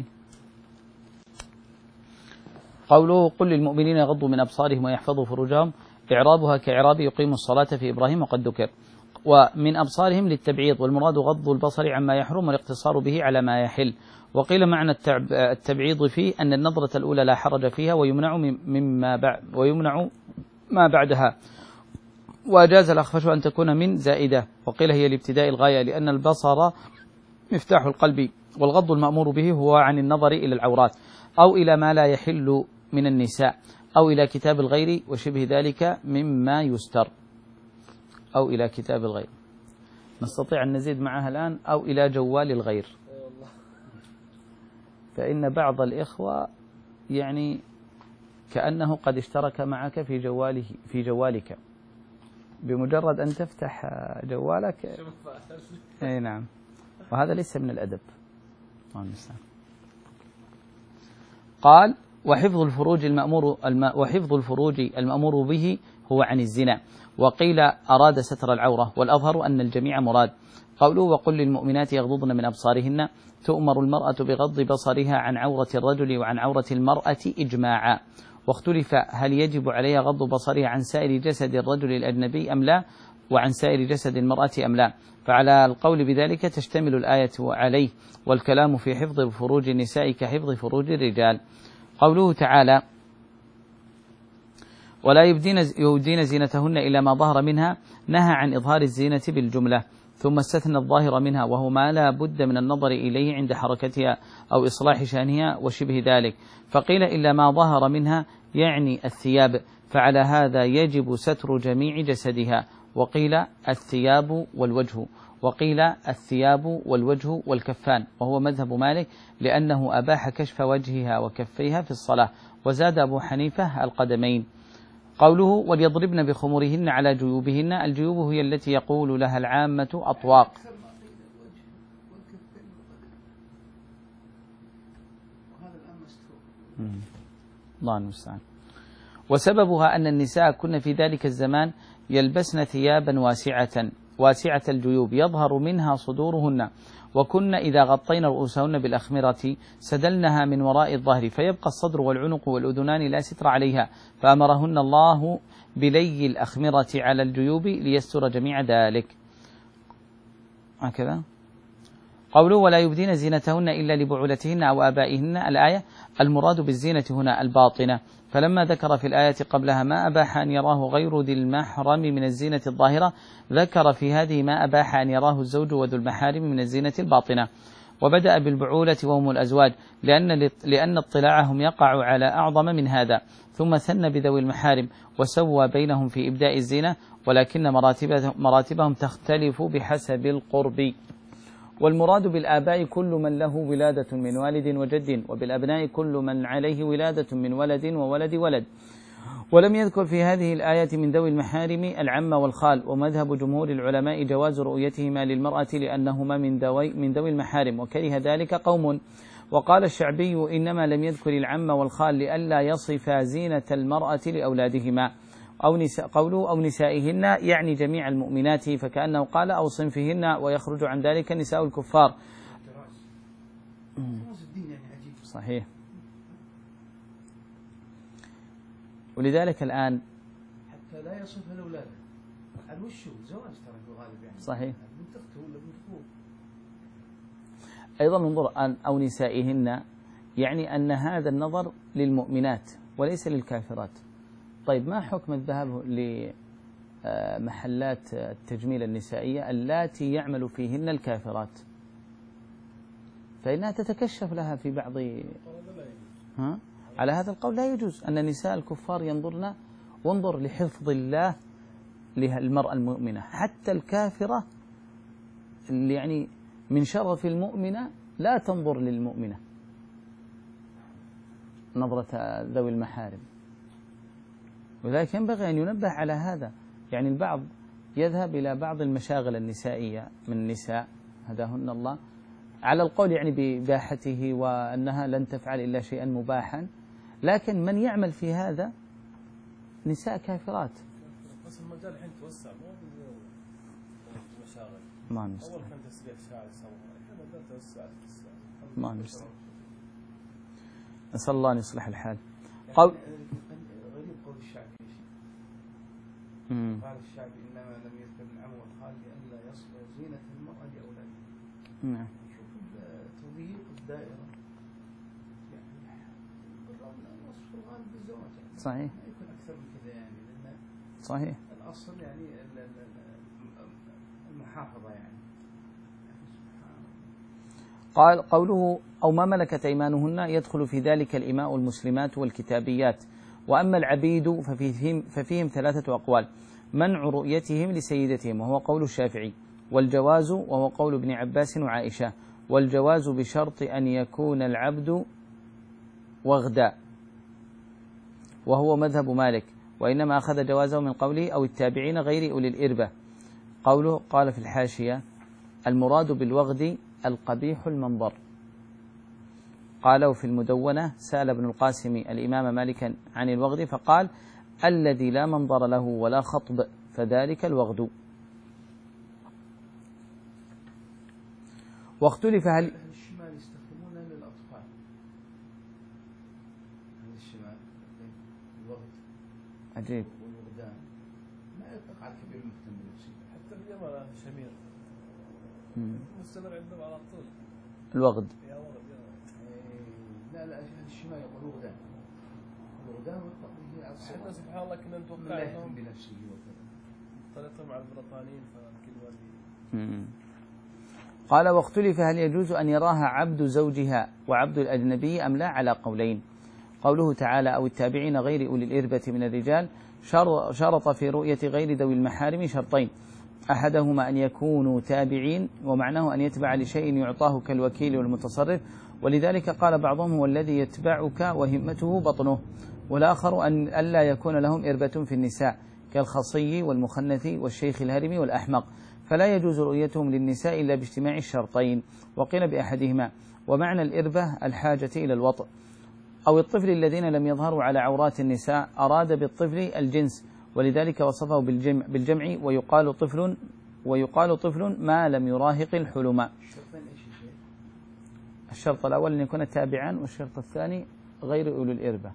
قوله: قل للمؤمنين يغضوا من أبصارهم ويحفظوا فروجهم، إعرابها كإعراب يقيم الصلاة في إبراهيم وقد ذكر. ومن أبصارهم للتبعيض، والمراد غض البصر عما يحرم والاقتصار به على ما يحل. وقيل معنى التبعيض فيه أن النظرة الأولى لا حرج فيها ويمنع مما بعد ويمنع ما بعدها. وأجاز الأخفش أن تكون من زائدة، وقيل هي لابتداء الغاية، لأن البصر مفتاح القلب، والغض المأمور به هو عن النظر إلى العورات أو إلى ما لا يحل من النساء أو إلى كتاب الغير وشبه ذلك مما يستر، أو إلى كتاب الغير. نستطيع أن نزيد معها الآن: أو إلى جوال الغير، فإن بعض الإخوة يعني كأنه قد اشترك معك في جواله في جوالك بمجرد أن تفتح جوالك. أي نعم، وهذا ليس من الأدب. قال: وحفظ الفروج المأمور وحفظ الفروج المأمور به هو عن الزنا، وقيل أراد ستر العورة، والأظهر أن الجميع مراد. قوله وقل للمؤمنات يغضضن من أبصارهن، تؤمر المرأة بغض بصرها عن عورة الرجل وعن عورة المرأة إجماعا، واختلف هل يجب عليها غض بصرها عن سائر جسد الرجل الأجنبي أم لا، وعن سائر جسد المرأة أم لا، فعلى القول بذلك تشتمل الآية عليه، والكلام في حفظ فروج النساء كحفظ فروج الرجال. قوله تعالى ولا يبدين يبدين زينتهن إلا ما ظهر منها، نهى عن إظهار الزينة بالجملة، ثم استثنى الظاهر منها وهو ما لا بد من النظر إليه عند حركتها أو إصلاح شأنها وشبه ذلك، فقيل إلا ما ظهر منها يعني الثياب، فعلى هذا يجب ستر جميع جسدها، وقيل الثياب والوجه، وقيل الثياب والوجه والكفان، وهو مذهب مالك لأنه أباح كشف وجهها وكفيها في الصلاة، وزاد أبو حنيفة القدمين. قوله وليضربن بخمرهن على جيوبهن، الجيوب هي التي يقول لها العامة أطواق. الله المستعان. وسببها أن النساء كن في ذلك الزمان يلبسن ثيابا واسعة واسعة الجيوب يظهر منها صدورهن، وكن إذا غطين رؤوسهن بالأخمرة سدلنها من وراء الظهر، فيبقى الصدر والعنق والأذنان لا ستر عليها، فأمرهن الله بلي الأخمرة على الجيوب ليستر جميع ذلك. هكذا قوله ولا يبدين زينتهن إلا لبعولتهن أو آبائهن، الآية المراد بالزينة هنا الباطنة، فلما ذكر في الآية قبلها ما أباح أن يراه غير ذي المحرم من الزينة الظاهرة، ذكر في هذه ما أباح أن يراه الزوج وذو المحارم من الزينة الباطنة، وبدأ بالبعولة وهم الأزواج لأن لأن اطلاعهم يقع على أعظم من هذا، ثم ثنى بذوي المحارم وسوى بينهم في إبداء الزينة، ولكن مراتبهم تختلف بحسب القرب. والمراد بالآباء كل من له ولادة من والد وجد، وبالأبناء كل من عليه ولادة من ولد وولد ولد. ولم يذكر في هذه الآية من ذوي المحارم العم والخال، ومذهب جمهور العلماء جواز رؤيتهما للمرأة لأنهما من ذوي من ذوي المحارم، وكره ذلك قوم. وقال الشعبي إنما لم يذكر العم والخال لئلا يصف زينة المرأة لأولادهما، أو نساء قوله أو نسائهن يعني جميع المؤمنات، فكأنه قال أو صنفهن، ويخرج عن ذلك نساء الكفار. صحيح. ولذلك الآن حتى لا يصفها الأولاد الوشو زواج ترى في الغالب يعني. صحيح. بنت أخته ولا بنت أخوه. أيضا انظر أن أو نسائهن يعني أن هذا النظر للمؤمنات وليس للكافرات. طيب ما حكم الذهاب لمحلات التجميل النسائية اللاتي يعمل فيهن الكافرات؟ فإنها تتكشف لها في بعض. ها؟ على هذا القول لا يجوز أن نساء الكفار ينظرن، وانظر لحفظ الله للمرأة المؤمنة، حتى الكافرة اللي يعني من شرف المؤمنة لا تنظر للمؤمنة نظرة ذوي المحارم. ولذلك ينبغي أن ينبه على هذا. يعني البعض يذهب إلى بعض المشاغل النسائية من النساء هداهن الله على القول يعني بإباحته وأنها لن تفعل إلا شيئا مباحا، لكن من يعمل في هذا نساء كافرات. بس المجال الحين توسع مو مشاغل. ما نستطيع. أول كان تسريح شعر سمراء، الحين بدأت توسع. ما نستطيع. نسأل الله أن يصلح الحال. قول غريب قول الشعبي. قال الشعبي إنما لم يذكر العم والخال لئلا يصل زينة المرأة لأولادها. نعم. شوف تضييق الدائرة. يعني بالرغم من الوصف الغالب بالزواج. يعني صحيح. ما يكون أكثر من كذا يعني، لأن صحيح. الأصل يعني المحافظة يعني. قال قوله أو ما ملكت أيمانهن يدخل في ذلك الإماء المسلمات والكتابيات. وأما العبيد ففيهم, ففيهم ثلاثة أقوال: منع رؤيتهم لسيدتهم وهو قول الشافعي، والجواز وهو قول ابن عباس وعائشة، والجواز بشرط أن يكون العبد وغدا وهو مذهب مالك، وإنما أخذ جوازه من قوله أو التابعين غير أولي الإربة. قوله قال في الحاشية المراد بالوغد القبيح المنظر. قالوا في المدونة سأل ابن القاسم الإمام مالكا عن الوغد فقال الذي لا منظر له ولا خطب فذلك الوغد. واختلف هل الشمال يستخدمونها للأطفال، الشمال الوغد عجيب والوغدان ما يطلق على الكبير المهتم بالشيء. حتى اليمن هذا شمير مستمر عندهم على طول الوغد. يا وغد يا لا لا الشمال يقول وغدان، الوغدان يطلق به على احنا الصغار. سبحان الله كنا نتوقع لا يهتم انهم بنفسه وكذا. طريقتهم مع البريطانيين فكل قال واختلف هل يجوز أن يراها عبد زوجها وعبد الأجنبي أم لا على قولين. قوله تعالى أو التابعين غير أولي الإربة من الرجال شرط في رؤية غير ذوي المحارم شرطين، أحدهما أن يكونوا تابعين ومعناه أن يتبع لشيء يعطاه كالوكيل والمتصرف، ولذلك قال بعضهم هو الذي يتبعك وهمته بطنه، والآخر أن ألا يكون لهم إربة في النساء كالخصي والمخنث والشيخ الهرم والأحمق، فلا يجوز رؤيتهم للنساء إلا باجتماع الشرطين. وقيل بأحدهما ومعنى الإربة الحاجة إلى الوطء. أو الطفل الذين لم يظهروا على عورات النساء أراد بالطفل الجنس، ولذلك وصفه بالجمع, بالجمع ويقال طفل ويقال طفل ما لم يراهق الحلم. الشرطين ايش يا شيخ؟ الشرط الأول أن يكون تابعا، والشرط الثاني غير أولي الإربة.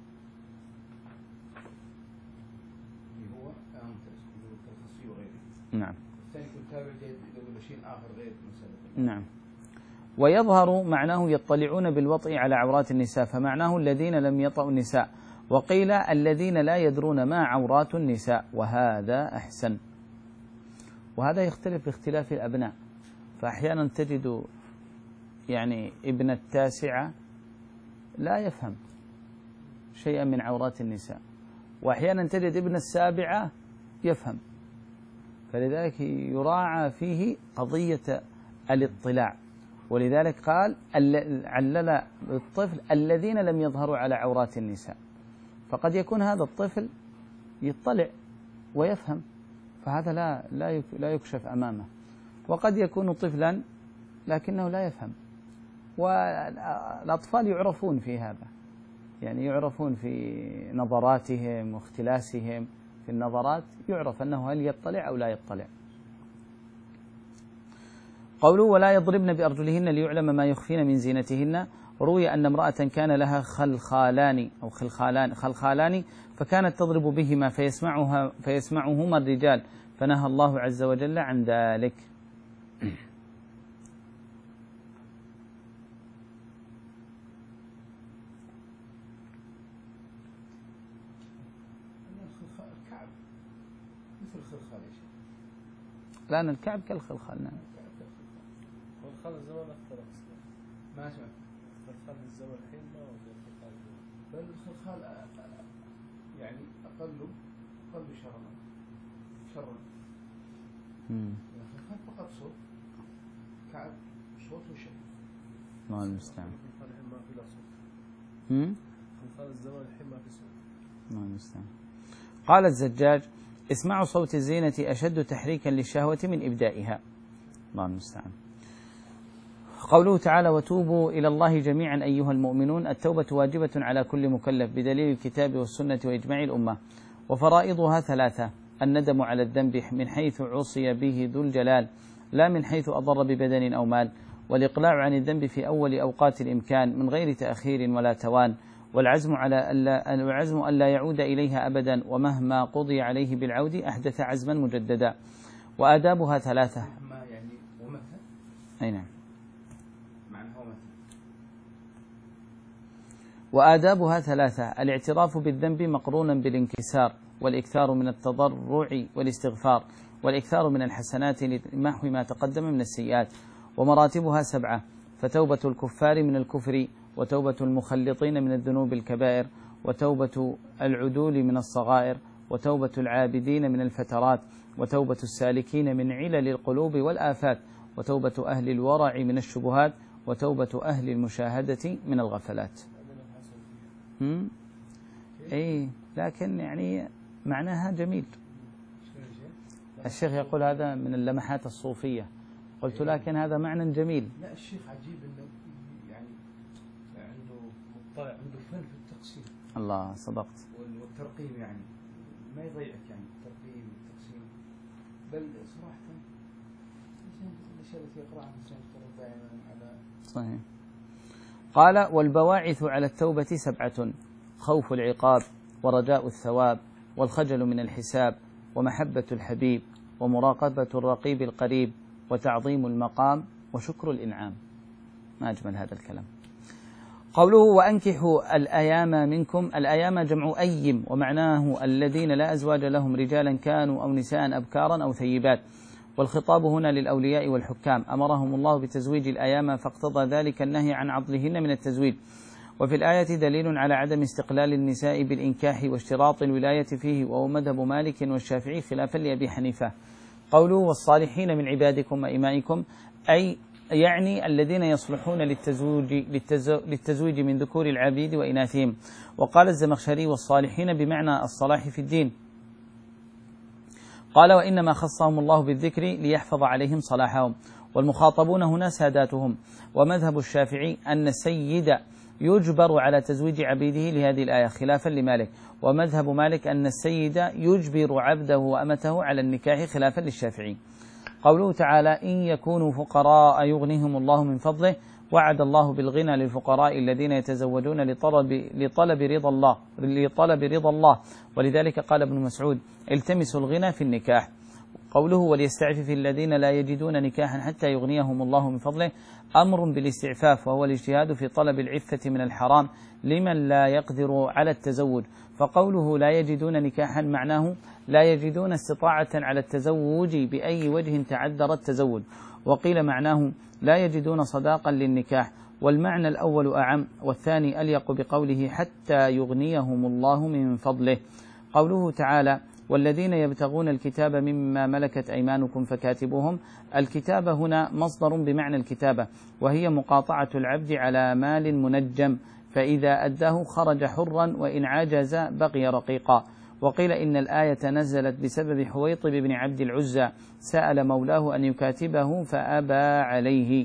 اللي هو كالخصي وغيره. نعم. الثاني يكون تابع إلى شيء آخر غير مسألة. نعم. ويظهر معناه يطلعون بالوطء على عورات النساء، فمعناه الذين لم يطأوا النساء، وقيل الذين لا يدرون ما عورات النساء، وهذا أحسن. وهذا يختلف باختلاف الأبناء، فأحيانا تجد يعني ابن التاسعة لا يفهم شيئا من عورات النساء، وأحيانا تجد ابن السابعة يفهم، فلذلك يراعى فيه قضية الاطلاع. ولذلك قال علل الطفل الذين لم يظهروا على عورات النساء، فقد يكون هذا الطفل يطلع ويفهم، فهذا لا لا لا يكشف أمامه، وقد يكون طفلا لكنه لا يفهم. والأطفال يعرفون في هذا، يعني يعرفون في نظراتهم واختلاسهم في النظرات، يعرف أنه هل يطلع أو لا يطلع. قوله ولا يضربن بأرجلهن ليعلم ما يخفين من زينتهن. روي أن امرأة كان لها خلخالان أو خلخالان خلخالان فكانت تضرب بهما فيسمعها فيسمعهما الرجال، فنهى الله عز وجل عن ذلك. الكعب مثل الخلخال يا شيخ. لأن الكعب كالخلخال. نعم. والخال الزمان اختلف. ما سمعت. الخال الزمان الحين ما هو زي الخال الزمان. بل الخلخال يعني أقل أقل شرا شرا. الخلخال فقط صوت، كعب صوت وشكل. ما المستعان. الخال الحين ما في لا صوت. هم؟ الخال الزمان الحين ما في صوت. ما المستعان. قال الزجاج اسمعوا صوت الزينة أشد تحريكا للشهوة من إبدائها. الله المستعان. قوله تعالى وتوبوا إلى الله جميعا أيها المؤمنون. التوبة واجبة على كل مكلف بدليل الكتاب والسنة وإجماع الأمة، وفرائضها ثلاثة: الندم على الذنب من حيث عصي به ذو الجلال لا من حيث أضر ببدن أو مال، والإقلاع عن الذنب في أول أوقات الإمكان من غير تأخير ولا توان، والعزم على ألا العزم ألا يعود إليها أبدا، ومهما قضي عليه بالعود أحدث عزما مجددا. وآدابها ثلاثة. ما يعني ومثل. أي نعم. معنى هو مثل. وآدابها ثلاثة: الاعتراف بالذنب مقرونا بالانكسار، والإكثار من التضرع والاستغفار، والإكثار من الحسنات لمحو ما تقدم من السيئات. ومراتبها سبعة: فتوبة الكفار من الكفر، وتوبة المخلطين من الذنوب الكبائر، وتوبة العدول من الصغائر، وتوبة العابدين من الفترات، وتوبة السالكين من علل القلوب والآفات، وتوبة أهل الورع من الشبهات، وتوبة أهل المشاهدة من الغفلات. هم؟ أي لكن يعني معناها جميل. الشيخ يقول هذا من اللمحات الصوفية، قلت لكن هذا معنى جميل. لا الشيخ عجيب انه يعني عنده طالع عنده فن في التقسيم. الله صدقت. والترقيم يعني ما يضيعك يعني الترقيم والتقسيم، بل صراحة الأشياء التي يقرأها الإنسان دائما على صحيح. قال والبواعث على التوبة سبعة: خوف العقاب، ورجاء الثواب، والخجل من الحساب، ومحبة الحبيب، ومراقبة الرقيب القريب، وتعظيم المقام، وشكر الإنعام. ما أجمل هذا الكلام. قوله وأنكحوا الأيام منكم، الأيام جمع أيم، ومعناه الذين لا أزواج لهم، رجالا كانوا أو نساء أبكارا أو ثيبات، والخطاب هنا للأولياء والحكام، أمرهم الله بتزويج الأيام فاقتضى ذلك النهي عن عضلهن من التزويج. وفي الآية دليل على عدم استقلال النساء بالإنكاح واشتراط الولاية فيه، وهو مذهب مالك والشافعي خلافا لأبي حنيفة. قوله والصالحين من عبادكم وإمائكم، أي يعني الذين يصلحون للتزويج, للتزويج من ذكور العبيد وإناثهم. وقال الزمخشري والصالحين بمعنى الصلاح في الدين. قال وإنما خصهم الله بالذكر ليحفظ عليهم صلاحهم، والمخاطبون هنا ساداتهم. ومذهب الشافعي أن السيد يجبر على تزويج عبيده لهذه الآية خلافا لمالك. ومذهب مالك أن السيد يجبر عبده وأمته على النكاح خلافا للشافعي. قوله تعالى إن يكونوا فقراء يغنيهم الله من فضله، وعد الله بالغنى للفقراء الذين يتزوجون لطلب, لطلب رضا الله لطلب رضا الله ولذلك قال ابن مسعود التمسوا الغنى في النكاح. قوله وليستعفف الذين لا يجدون نكاحا حتى يغنيهم الله من فضله، أمر بالاستعفاف، وهو الاجتهاد في طلب العفة من الحرام لمن لا يقدر على التزوج. فقوله لا يجدون نكاحا معناه لا يجدون استطاعة على التزوج بأي وجه تعذر التزوج. وقيل معناه لا يجدون صداقا للنكاح، والمعنى الأول أعم، والثاني أليق بقوله حتى يغنيهم الله من فضله. قوله تعالى والذين يبتغون الكتاب مما ملكت أيمانكم فكاتبوهم، الكتابة هنا مصدر بمعنى الكتابة، وهي مقاطعة العبد على مال منجم، فإذا أداه خرج حرا، وإن عجز بقي رقيقا. وقيل إن الآية نزلت بسبب حويطب بن عبد العزى سأل مولاه أن يكاتبه فأبى عليه.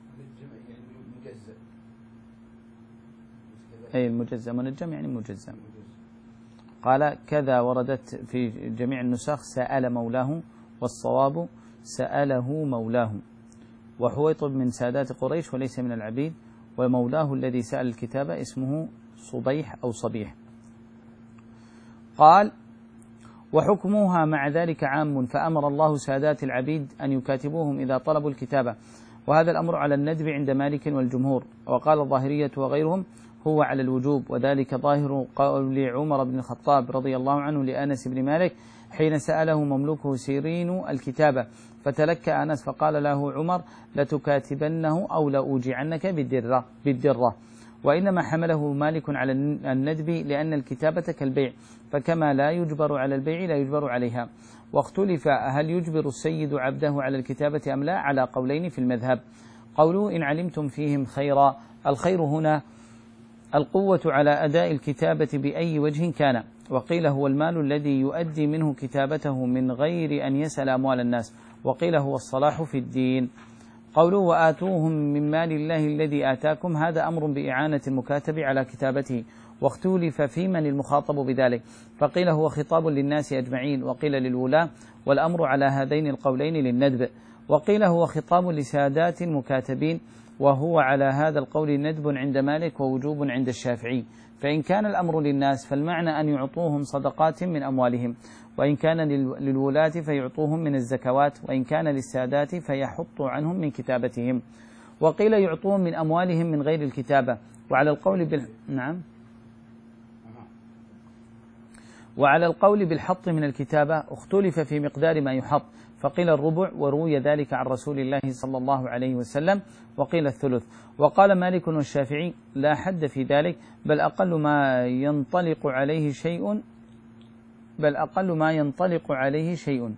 أي المجزى منجم يعني مجزم. قال كذا وردت في جميع النسخ سأل مولاه، والصواب سأله مولاه. وحويطب من سادات قريش وليس من العبيد، ومولاه الذي سأل الكتابة اسمه صبيح أو صبيح. قال وحكمها مع ذلك عام، فأمر الله سادات العبيد أن يكاتبوهم إذا طلبوا الكتابة، وهذا الأمر على الندب عند مالك والجمهور. وقال الظاهرية وغيرهم هو على الوجوب، وذلك ظاهر قول عمر بن الخطاب رضي الله عنه لأنس بن مالك حين سأله مملوكه سيرين الكتابة، فتلكى أنس فقال له عمر لتكاتبنه أو لأوجعنك بالدرة, بالدرة. وإنما حمله مالك على الندب لأن الكتابة كالبيع، فكما لا يجبر على البيع لا يجبر عليها. واختلف هل يجبر السيد عبده على الكتابة أم لا، على قولين في المذهب. قوله إن علمتم فيهم خيرا، الخير هنا القوة على أداء الكتابة بأي وجه كان، وقيل هو المال الذي يؤدي منه كتابته من غير أن يسأل أموال الناس، وقيل هو الصلاح في الدين. قوله وآتوهم من مال الله الذي آتاكم، هذا أمر بإعانة المكاتب على كتابته، واختلف في من المخاطب بذلك، فقيل هو خطاب للناس أجمعين، وقيل للولاة، والأمر على هذين القولين للندب. وقيل هو خطاب لسادات المكاتبين، وهو على هذا القول ندب عند مالك ووجوب عند الشافعي. فإن كان الأمر للناس فالمعنى أن يعطوهم صدقات من أموالهم، وإن كان للولاة فيعطوهم من الزكوات، وإن كان للسادات فيحط عنهم من كتابتهم. وقيل يعطوهم من أموالهم من غير الكتابة. وعلى القول بال... نعم وعلى القول بالحط من الكتابة اختلف في مقدار ما يحط، فقيل الربع، وروي ذلك عن رسول الله صلى الله عليه وسلم، وقيل الثلث. وقال مالك والشافعي لا حد في ذلك، بل أقل ما ينطلق عليه شيء بل أقل ما ينطلق عليه شيء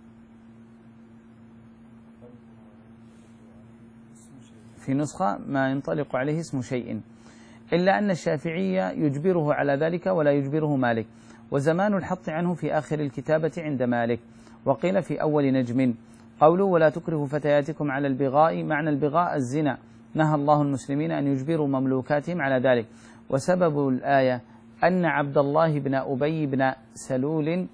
في نسخة ما ينطلق عليه اسم شيء، إلا أن الشافعي يجبره على ذلك ولا يجبره مالك. وزمان الحط عنه في آخر الكتابة عند مالك. وقيل في أول نجم. قوله ولا تكرهوا فتياتكم على البغاء، معنى البغاء الزنا، نهى الله المسلمين أن يجبروا مملوكاتهم على ذلك. وسبب الآية أن عبد الله بن أبي بن سلول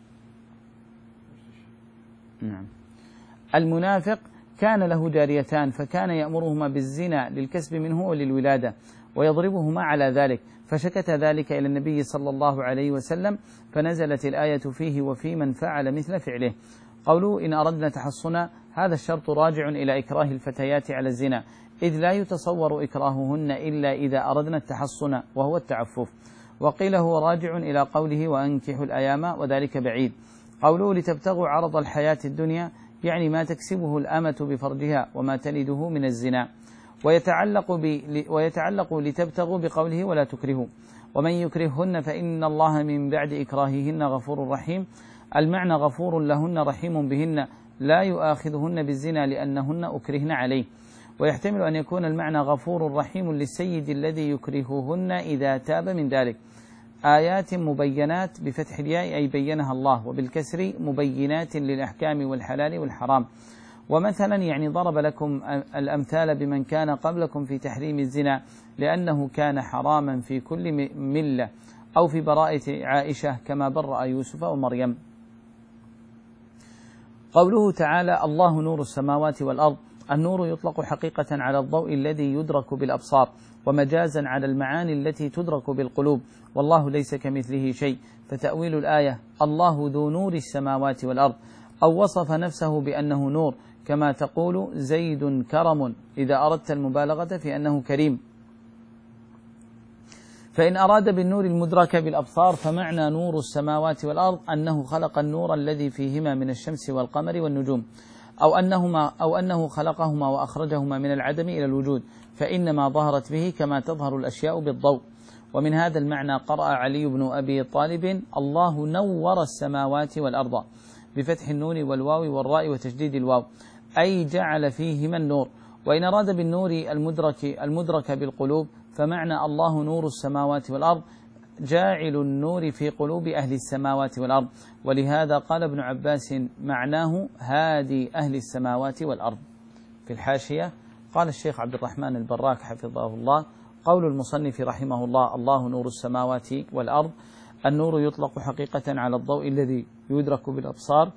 نعم المنافق كان له جاريتان، فكان يأمرهما بالزنا للكسب منه وللولادة ويضربهما على ذلك، فشكت ذلك إلى النبي صلى الله عليه وسلم، فنزلت الآية فيه وفي من فعل مثل فعله. قوله إن أردنا تحصنا، هذا الشرط راجع إلى إكراه الفتيات على الزنا، إذ لا يتصور إكراههن إلا إذا أردنا التحصن وهو التعفف. وقيل هو راجع إلى قوله وأنكحوا الأيام، وذلك بعيد. قوله لتبتغوا عرض الحياة الدنيا، يعني ما تكسبه الأمة بفرجها وما تلده من الزنا. ويتعلق, ب... ويتعلق لتبتغوا بقوله ولا تكرهوا، ومن يكرههن فإن الله من بعد إكراههن غفور رحيم. المعنى غفور لهن رحيم بهن، لا يؤاخذهن بالزنا لأنهن أكرهن عليه. ويحتمل أن يكون المعنى غفور رحيم للسيد الذي يكرههن إذا تاب من ذلك. آيات مبينات بفتح الياء أي بينها الله، وبالكسر مبينات للأحكام والحلال والحرام. ومثلا يعني ضرب لكم الأمثال بمن كان قبلكم في تحريم الزنا، لأنه كان حراما في كل ملة، أو في براءة عائشة كما برأ يوسف ومريم. قوله تعالى الله نور السماوات والأرض، النور يطلق حقيقة على الضوء الذي يدرك بالأبصار، ومجازا على المعاني التي تدرك بالقلوب، والله ليس كمثله شيء. فتأويل الآية الله ذو نور السماوات والأرض، أو وصف نفسه بأنه نور، كما تقول زيد كرم إذا أردت المبالغة في أنه كريم. فإن أراد بالنور المدرك بالأبصار فمعنى نور السماوات والأرض أنه خلق النور الذي فيهما من الشمس والقمر والنجوم، أو أنهما أو أنه خلقهما وأخرجهما من العدم إلى الوجود، فإنما ظهرت به كما تظهر الأشياء بالضوء. ومن هذا المعنى قرأ علي بن أبي طالب الله نور السماوات والأرض بفتح النون والواو والراء وتشديد الواو، أي جعل فيهما النور. وإن أراد بالنور المدرك المدرك بالقلوب فمعنى الله نور السماوات والأرض جاعل النور في قلوب أهل السماوات والأرض. ولهذا قال ابن عباس معناه هادي أهل السماوات والأرض. في الحاشية قال الشيخ عبد الرحمن البراك حفظه الله قول المصنف رحمه الله الله نور السماوات والأرض، النور يطلق حقيقة على الضوء الذي يدرك بالأبصار،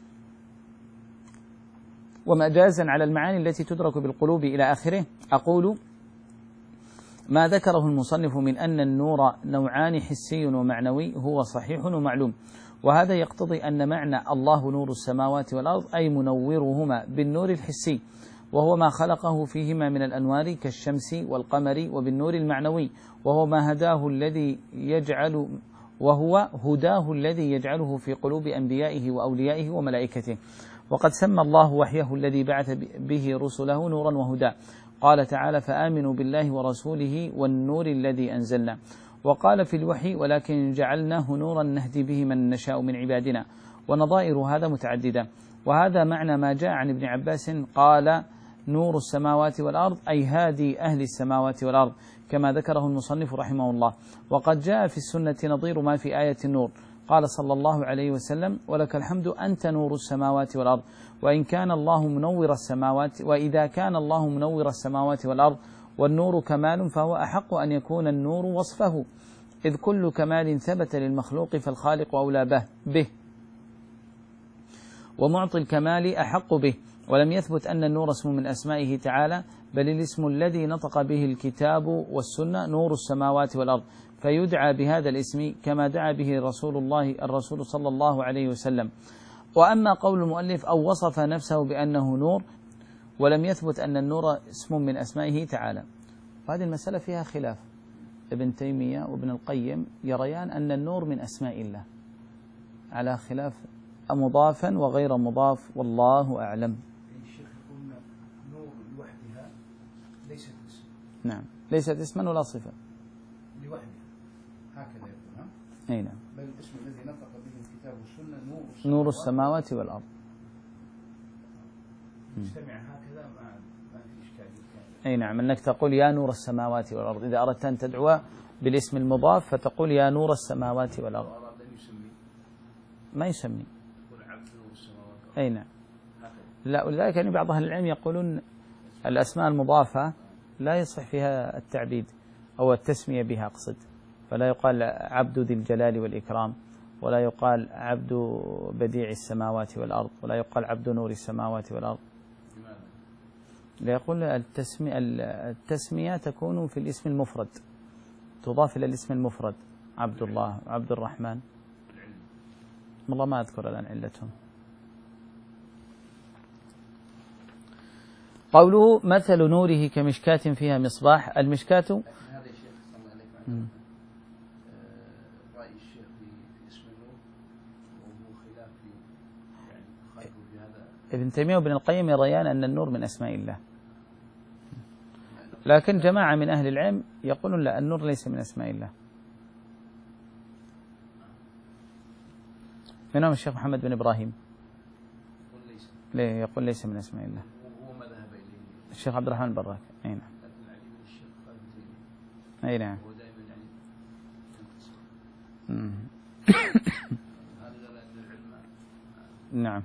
ومجازا على المعاني التي تدرك بالقلوب إلى آخره. أقول ما ذكره المصنف من أن النور نوعان حسي ومعنوي هو صحيح ومعلوم، وهذا يقتضي أن معنى الله نور السماوات والأرض أي منورهما بالنور الحسي، وهو ما خلقه فيهما من الأنوار كالشمس والقمر، وبالنور المعنوي وهو ما هداه الذي يجعل وهو هداه الذي يجعله في قلوب أنبيائه وأوليائه وملائكته. وقد سمى الله وحيه الذي بعث به رسله نورا وهدى، قال تعالى فآمنوا بالله ورسوله والنور الذي أنزلنا. وقال في الوحي ولكن جعلناه نورا نهدي به من نشاء من عبادنا. ونظائر هذا متعددة، وهذا معنى ما جاء عن ابن عباس قال نور السماوات والأرض أي هادي أهل السماوات والأرض، كما ذكره المصنف رحمه الله. وقد جاء في السنة نظير ما في آية النور، قال صلى الله عليه وسلم ولك الحمد أنت نور السماوات والأرض. وإن كان الله منور السماوات وإذا كان الله منور السماوات والأرض والنور كمال فهو أحق أن يكون النور وصفه، إذ كل كمال ثبت للمخلوق فالخالق أولى به، ومعطي الكمال أحق به. ولم يثبت أن النور اسم من أسمائه تعالى، بل الاسم الذي نطق به الكتاب والسنة نور السماوات والأرض، فيدعى بهذا الاسم كما دعا به رسول الله الرسول صلى الله عليه وسلم. وأما قول المؤلف أو وصف نفسه بأنه نور، ولم يثبت أن النور اسم من أسمائه تعالى، وهذه المسألة فيها خلاف. ابن تيمية وابن القيم يريان أن النور من أسماء الله على خلاف مضافا وغير مضاف، والله أعلم. الشيخ قلنا نور لوحدها ليست اسم. نعم، ليست اسما ولا صفة لوحدها هكذا يقول. أي نعم. بل الاسم الذي نطق به الكتاب والسنة نور السماوات, نور السماوات والأرض. مجتمع هكذا ما ما في إشكال. أي نعم، أنك تقول يا نور السماوات والأرض إذا أردت أن تدعو بالاسم المضاف فتقول يا نور السماوات والأرض. ما يسمي. أي نعم. لا، ولذلك يعني بعض أهل العلم يقولون الأسماء المضافة لا يصح فيها التعبيد، أو التسمية بها أقصد، فلا يقال عبد ذي الجلال والإكرام، ولا يقال عبد بديع السماوات والأرض، ولا يقال عبد نور السماوات والأرض. ليقول التسمية, التسمية تكون في الاسم المفرد، تضاف إلى الاسم المفرد، عبد الله، عبد الرحمن. والله ما أذكر الآن علتهم. قوله مثل نوره كمشكاة فيها مصباح. المشكاة هذا الشيخ صلى الله عليه وسلم رأي الشيخ في اسم النور وهو خلاف في يعني خالفه في هذا. ابن تيمية وابن القيم يريان أن النور من أسماء الله، لكن جماعة من أهل العلم يقولون لا، النور ليس من أسماء الله. منهم الشيخ محمد بن إبراهيم ليه يقول ليس من أسماء الله. الشيخ عبد الرحمن البراك أي نعم أي نعم نعم.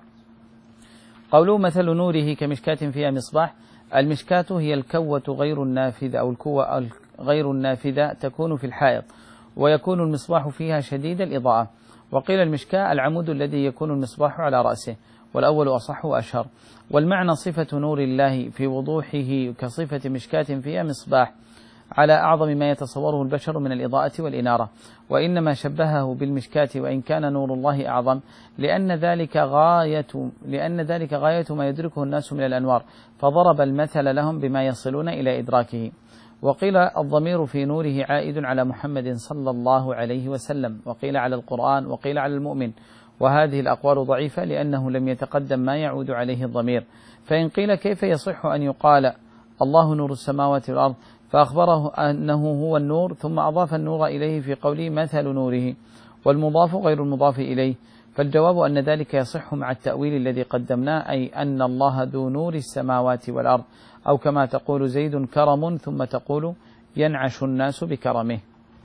قوله مثل نوره كمشكاة فيها مصباح. المشكاة هي الكوة غير النافذة أو الكوة غير النافذة تكون في الحائط، ويكون المصباح فيها شديد الإضاءة. وقيل المشكاة العمود الذي يكون المصباح على رأسه، والأول أصح وأشهر. والمعنى صفة نور الله في وضوحه كصفة مشكاة فيها مصباح على أعظم ما يتصوره البشر من الإضاءة والإنارة، وإنما شبهه بالمشكاة وإن كان نور الله أعظم، لأن ذلك غاية لأن ذلك غاية ما يدركه الناس من الأنوار، فضرب المثل لهم بما يصلون إلى إدراكه. وقيل الضمير في نوره عائد على محمد صلى الله عليه وسلم، وقيل على القرآن، وقيل على المؤمن، وهذه الأقوال ضعيفة لأنه لم يتقدم ما يعود عليه الضمير. فإن قيل كيف يصح أن يقال الله نور السماوات والأرض فأخبره أنه هو النور ثم أضاف النور إليه في قوله مثل نوره والمضاف غير المضاف إليه؟ فالجواب أن ذلك يصح مع التأويل الذي قدمناه، أي أن الله ذو نور السماوات والأرض، أو كما تقول زيد كرم ثم تقول ينعش الناس بكرمه.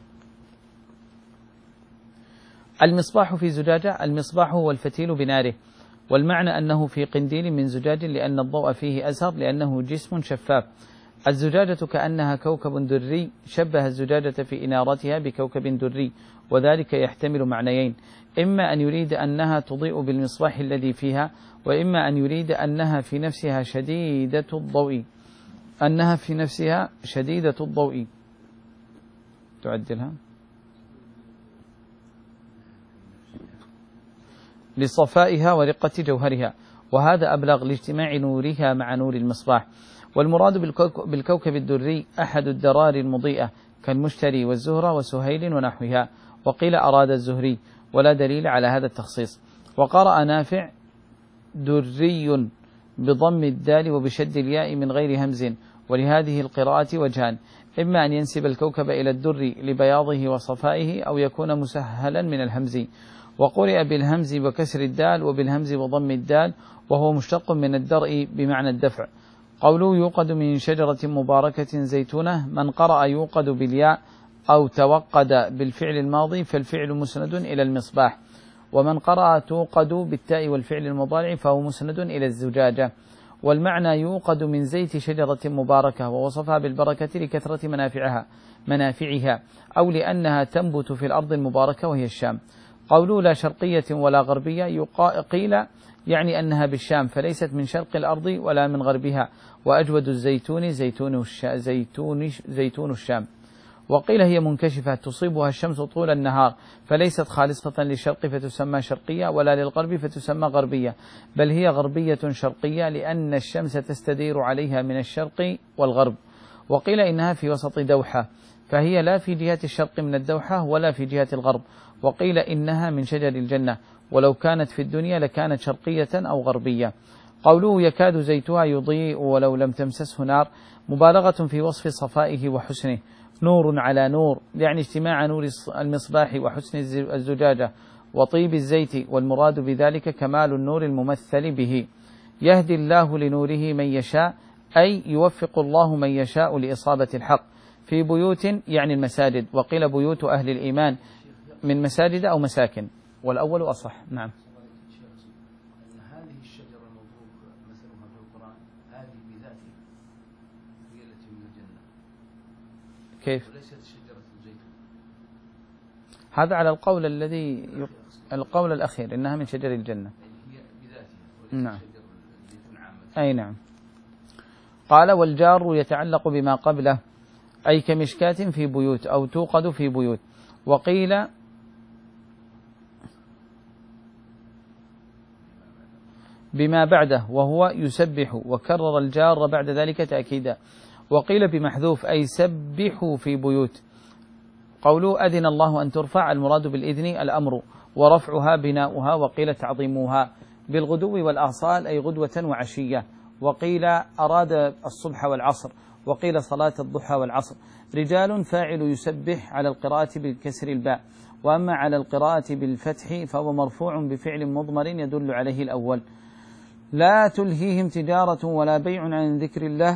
المصباح في زجاجة. المصباح هو الفتيل بناره، والمعنى أنه في قنديل من زجاج لأن الضوء فيه أزهر لأنه جسم شفاف. الزجاجة كأنها كوكب دري، شبه الزجاجة في إنارتها بكوكب دري، وذلك يحتمل معنيين: إما أن يريد أنها تضيء بالمصباح الذي فيها، وإما أن يريد أنها في نفسها شديدة الضوء أنها في نفسها شديدة الضوء تعدلها لصفائها ورقة جوهرها، وهذا أبلغ لاجتماع نورها مع نور المصباح. والمراد بالكوكب الدري أحد الدرار المضيئة كالمشتري والزهرة وسهيل ونحوها، وقيل أراد الزهري، ولا دليل على هذا التخصيص. وقرأ نافع دري بضم الدال وبشد الياء من غير همز، ولهذه القراءة وجهان: إما أن ينسب الكوكب إلى الدر لبياضه وصفائه، أو يكون مسهلا من الهمز. وقرئ بالهمز وكسر الدال وبالهمز وضم الدال، وهو مشتق من الدرء بمعنى الدفع. قوله يوقد من شجرة مباركة زيتونة، من قرأ يوقد بالياء أو توقد بالفعل الماضي فالفعل مسند إلى المصباح، ومن قرأ توقد بالتاء والفعل المضارع فهو مسند إلى الزجاجة. والمعنى يوقد من زيت شجرة مباركة، ووصفها بالبركة لكثرة منافعها منافعها أو لأنها تنبت في الأرض المباركة وهي الشام. قوله لا شرقية ولا غربية قيل يعني أنها بالشام، فليست من شرق الأرض ولا من غربها. وأجود الزيتون زيتون, الش... زيتون... زيتون الشام. وقيل هي منكشفة تصيبها الشمس طول النهار، فليست خالصة للشرق فتسمى شرقية، ولا للغرب فتسمى غربية، بل هي غربية شرقية لأن الشمس تستدير عليها من الشرق والغرب. وقيل إنها في وسط دوحة، فهي لا في جهة الشرق من الدوحة ولا في جهة الغرب. وقيل إنها من شجر الجنة، ولو كانت في الدنيا لكانت شرقية أو غربية. قوله يكاد زيتها يضيء ولو لم تمسسه نار، مبالغة في وصف صفائه وحسنه. نور على نور، يعني اجتماع نور المصباح وحسن الزجاجة وطيب الزيت، والمراد بذلك كمال النور الممثل به. يهدي الله لنوره من يشاء، أي يوفق الله من يشاء لإصابة الحق. في بيوت يعني المساجد، وقيل بيوت أهل الإيمان من مساجد أو مساكن، والأول أصح. نعم. هذه الشجرة المضروب مثلها في القرآن هذه بذاتها هي التي من الجنة. كيف؟ وليست شجرة الزيتون. هذا على القول الذي يق... القول الأخير إنها من شجر الجنة. هي بذاتها وليست نعم. شجر الزيتون عامة. أي نعم. قال والجار يتعلق بما قبله أي كمشكاة في بيوت أو توقد في بيوت. وقيل بما بعده وهو يسبح، وكرر الجار بعد ذلك تأكيدا. وقيل بمحذوف أي سبحوا في بيوت. قولوا أذن الله أن ترفع، المراد بالإذن الأمر، ورفعها بناؤها. وقيل تعظيمها بالغدو والآصال أي غدوة وعشية. وقيل أراد الصبح والعصر. وقيل صلاة الضحى والعصر. رجال فاعل يسبح على القراءة بكسر الباء، وأما على القراءة بالفتح فهو مرفوع بفعل مضمر يدل عليه الأول. لا تلهيهم تجارة ولا بيع عن ذكر الله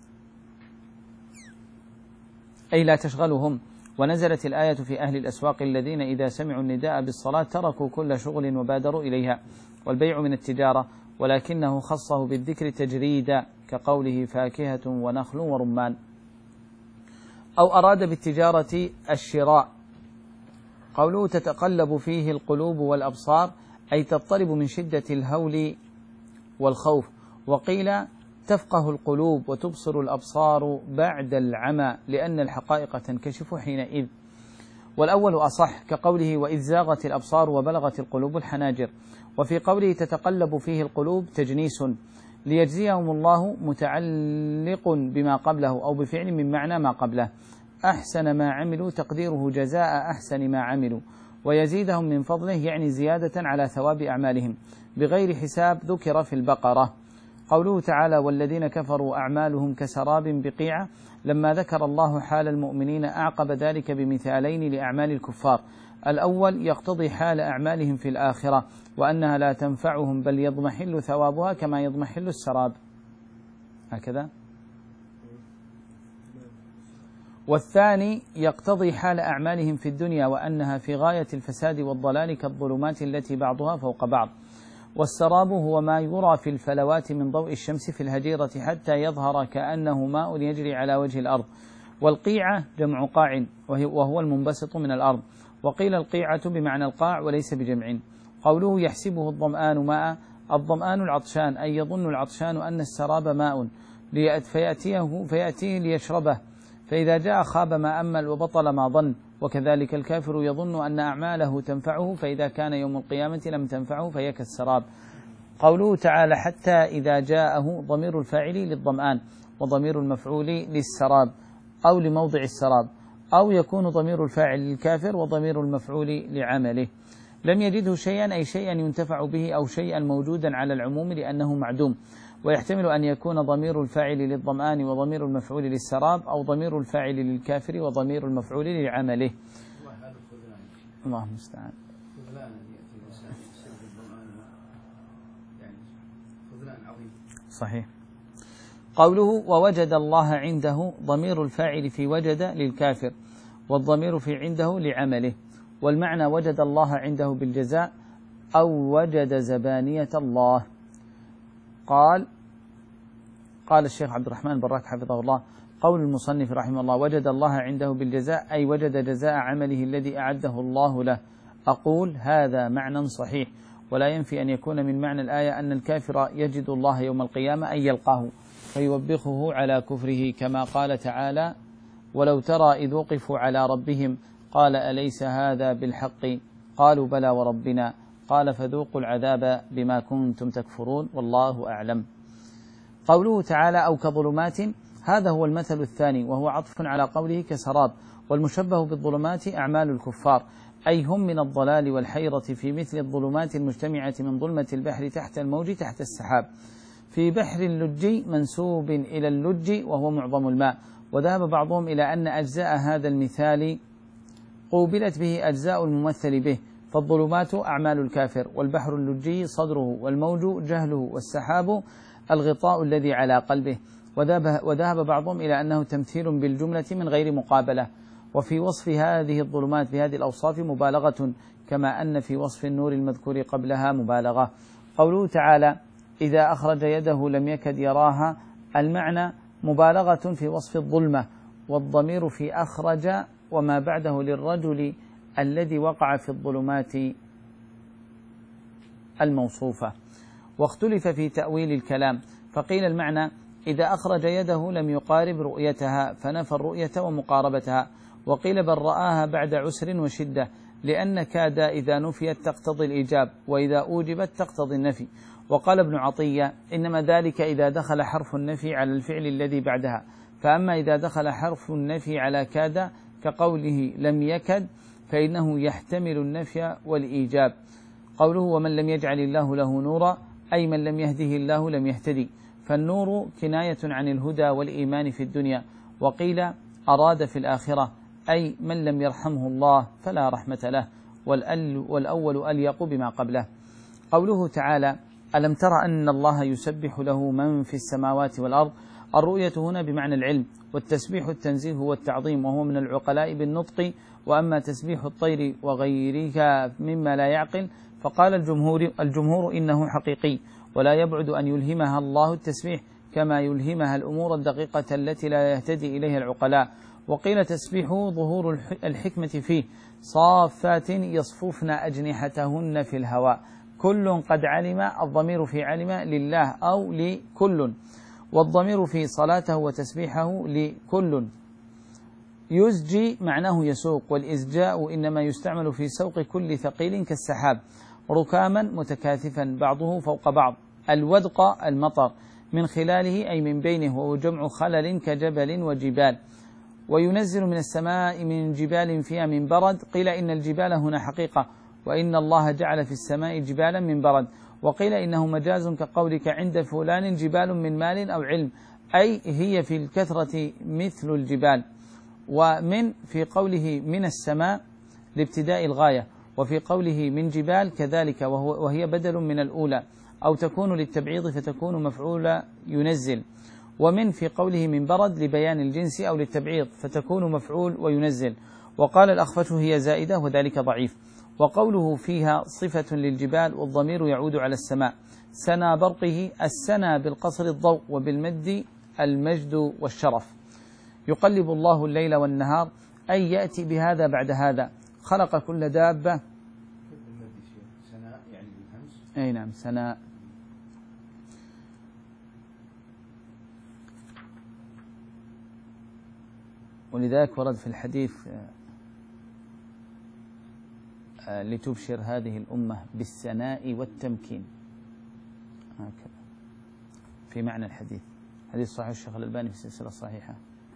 أي لا تشغلهم. ونزلت الآية في أهل الأسواق الذين إذا سمعوا النداء بالصلاة تركوا كل شغل وبادروا إليها. والبيع من التجارة، ولكنه خصه بالذكر تجريدا كقوله فاكهة ونخل ورمان. أو أراد بالتجارة الشراء. قوله تتقلب فيه القلوب والأبصار أي تضطرب من شدة الهول والخوف. وقيل تفقه القلوب وتبصر الأبصار بعد العمى لأن الحقائق تنكشف حينئذ. والأول أصح كقوله وإذ زاغت الأبصار وبلغت القلوب الحناجر. وفي قوله تتقلب فيه القلوب تجنيس ليجزيهم الله متعلق بما قبله أو بفعل من معنى ما قبله. أحسن ما عملوا تقديره جزاء أحسن ما عملوا، ويزيدهم من فضله يعني زيادة على ثواب أعمالهم بغير حساب ذكر في البقرة. قوله تعالى والذين كفروا أعمالهم كسراب بقيعة، لما ذكر الله حال المؤمنين أعقب ذلك بمثالين لأعمال الكفار. الأول يقتضي حال أعمالهم في الآخرة وأنها لا تنفعهم بل يضمحل ثوابها كما يضمحل السراب هكذا. والثاني يقتضي حال أعمالهم في الدنيا وأنها في غاية الفساد والضلال كالظلمات التي بعضها فوق بعض. والسراب هو ما يرى في الفلوات من ضوء الشمس في الهجيرة حتى يظهر كأنه ماء يجري على وجه الأرض. والقيعة جمع قاع وهو المنبسط من الأرض. وقيل القيعة بمعنى القاع وليس بجمع. قوله يحسبه الظمآن ماء، الظمآن العطشان أي يظن العطشان أن السراب ماء فيأتيه فيأتيه ليشربه، فإذا جاء خاب ما أمل وبطل ما ظن. وكذلك الكافر يظن أن أعماله تنفعه فإذا كان يوم القيامة لم تنفعه فهي كالسراب. قوله تعالى حتى إذا جاءه ضمير الفاعل للظمآن وضمير المفعول للسراب أو لموضع السراب، أو يكون ضمير الفاعل للكافر وضمير المفعول لعمله. لم يجده شيئا أي شيئا ينتفع به أو شيئا موجودا على العموم لأنه معدوم. ويحتمل أن يكون ضمير الفاعل للظمآن وضمير المفعول للسراب أو ضمير الفاعل للكافر وضمير المفعول لعمله. الله المستعان. صحيح. قوله ووجد الله عنده، ضمير الفاعل في وجد للكافر والضمير في عنده لعمله. والمعنى وجد الله عنده بالجزاء أو وجد زبانية الله. قال قال الشيخ عبد الرحمن براك حفظه الله قول المصنف رحمه الله وجد الله عنده بالجزاء أي وجد جزاء عمله الذي أعده الله له. أقول هذا معنى صحيح، ولا ينفي أن يكون من معنى الآية أن الكافر يجد الله يوم القيامة أي يلقاه فيوبخه على كفره، كما قال تعالى ولو ترى إذ وقفوا على ربهم قال أليس هذا بالحق قالوا بلى وربنا قال فذوقوا العذاب بما كنتم تكفرون والله أعلم. قوله تعالى أو كظلمات، هذا هو المثل الثاني وهو عطف على قوله كسراب. والمشبه بالظلمات أعمال الكفار أي هم من الضلال والحيرة في مثل الظلمات المجتمعة من ظلمة البحر تحت الموج تحت السحاب. في بحر اللج منسوب إلى اللج وهو معظم الماء. وذهب بعضهم إلى أن أجزاء هذا المثال قوبلت به أجزاء الممثل به، فالظلمات أعمال الكافر، والبحر اللجي صدره، والموج جهله، والسحاب الغطاء الذي على قلبه. وذهب بعضهم إلى أنه تمثيل بالجملة من غير مقابلة. وفي وصف هذه الظلمات بهذه الأوصاف مبالغة كما أن في وصف النور المذكور قبلها مبالغة. قوله تعالى إذا أخرج يده لم يكد يراها، المعنى مبالغة في وصف الظلمة والضمير في أخرج وما بعده للرجل الذي وقع في الظلمات الموصوفة. واختلف في تأويل الكلام، فقيل المعنى إذا أخرج يده لم يقارب رؤيتها فنفى الرؤية ومقاربتها، وقيل بل رآها بعد عسر وشدة، لأن كاد إذا نفيت تقتضي الإيجاب، وإذا أوجبت تقتضي النفي. وقال ابن عطية إنما ذلك إذا دخل حرف النفي على الفعل الذي بعدها، فأما إذا دخل حرف النفي على كاد كقوله لم يكد فإنه يحتمل النفي والإيجاب. قوله ومن لم يجعل الله له نورا أي من لم يهده الله لم يهتدي، فالنور كناية عن الهدى والإيمان في الدنيا. وقيل أراد في الآخرة أي من لم يرحمه الله فلا رحمة له، والأول أليق بما قبله. قوله تعالى ألم تر أن الله يسبح له من في السماوات والأرض، الرؤية هنا بمعنى العلم، والتسبيح التنزيه والتعظيم، وهو من العقلاء بالنطق. وأما تسبيح الطير وغيرها مما لا يعقل فقال الجمهور, الجمهور إنه حقيقي، ولا يبعد أن يلهمها الله التسبيح كما يلهمها الأمور الدقيقة التي لا يهتدي إليها العقلاء. وقيل تسبيحه ظهور الحكمة فيه صافات يصففن أجنحتهن في الهواء، كل قد علم، الضمير في علم لله أو لكل، والضمير في صلاته وتسبيحه لكل. يزجي معناه يسوق، والإزجاء إنما يستعمل في سوق كل ثقيل كالسحاب، ركاما متكاثفا بعضه فوق بعض. الودق المطر، من خلاله أي من بينه، وهو جمع خلل كجبل وجبال. وينزل من السماء من جبال فيها من برد، قيل إن الجبال هنا حقيقة، وإن الله جعل في السماء جبالا من برد. وقيل إنه مجاز كقولك عند فلان جبال من مال أو علم، أي هي في الكثرة مثل الجبال. ومن في قوله من السماء لابتداء الغاية، وفي قوله من جبال كذلك، وهو وهي بدل من الأولى، أو تكون للتبعيض فتكون مفعول ينزل. ومن في قوله من برد لبيان الجنس أو للتبعيض فتكون مفعول وينزل. وقال الأخفش هي زائدة وذلك ضعيف. وقوله فيها صفة للجبال، والضمير يعود على السماء. سنا برقه، السنا بالقصر الضوء، وبالمد المجد والشرف. يقلب الله الليل والنهار أي يأتي بهذا بعد هذا، خلق كل دابة. سناء يعني بالهمس. أي نعم سناء. ولذلك ورد في الحديث لتبشر هذه الأمة بالسناء والتمكين، هكذا في معنى الحديث. حديث صحيح الشيخ الألباني في السلسلة الصحيحة.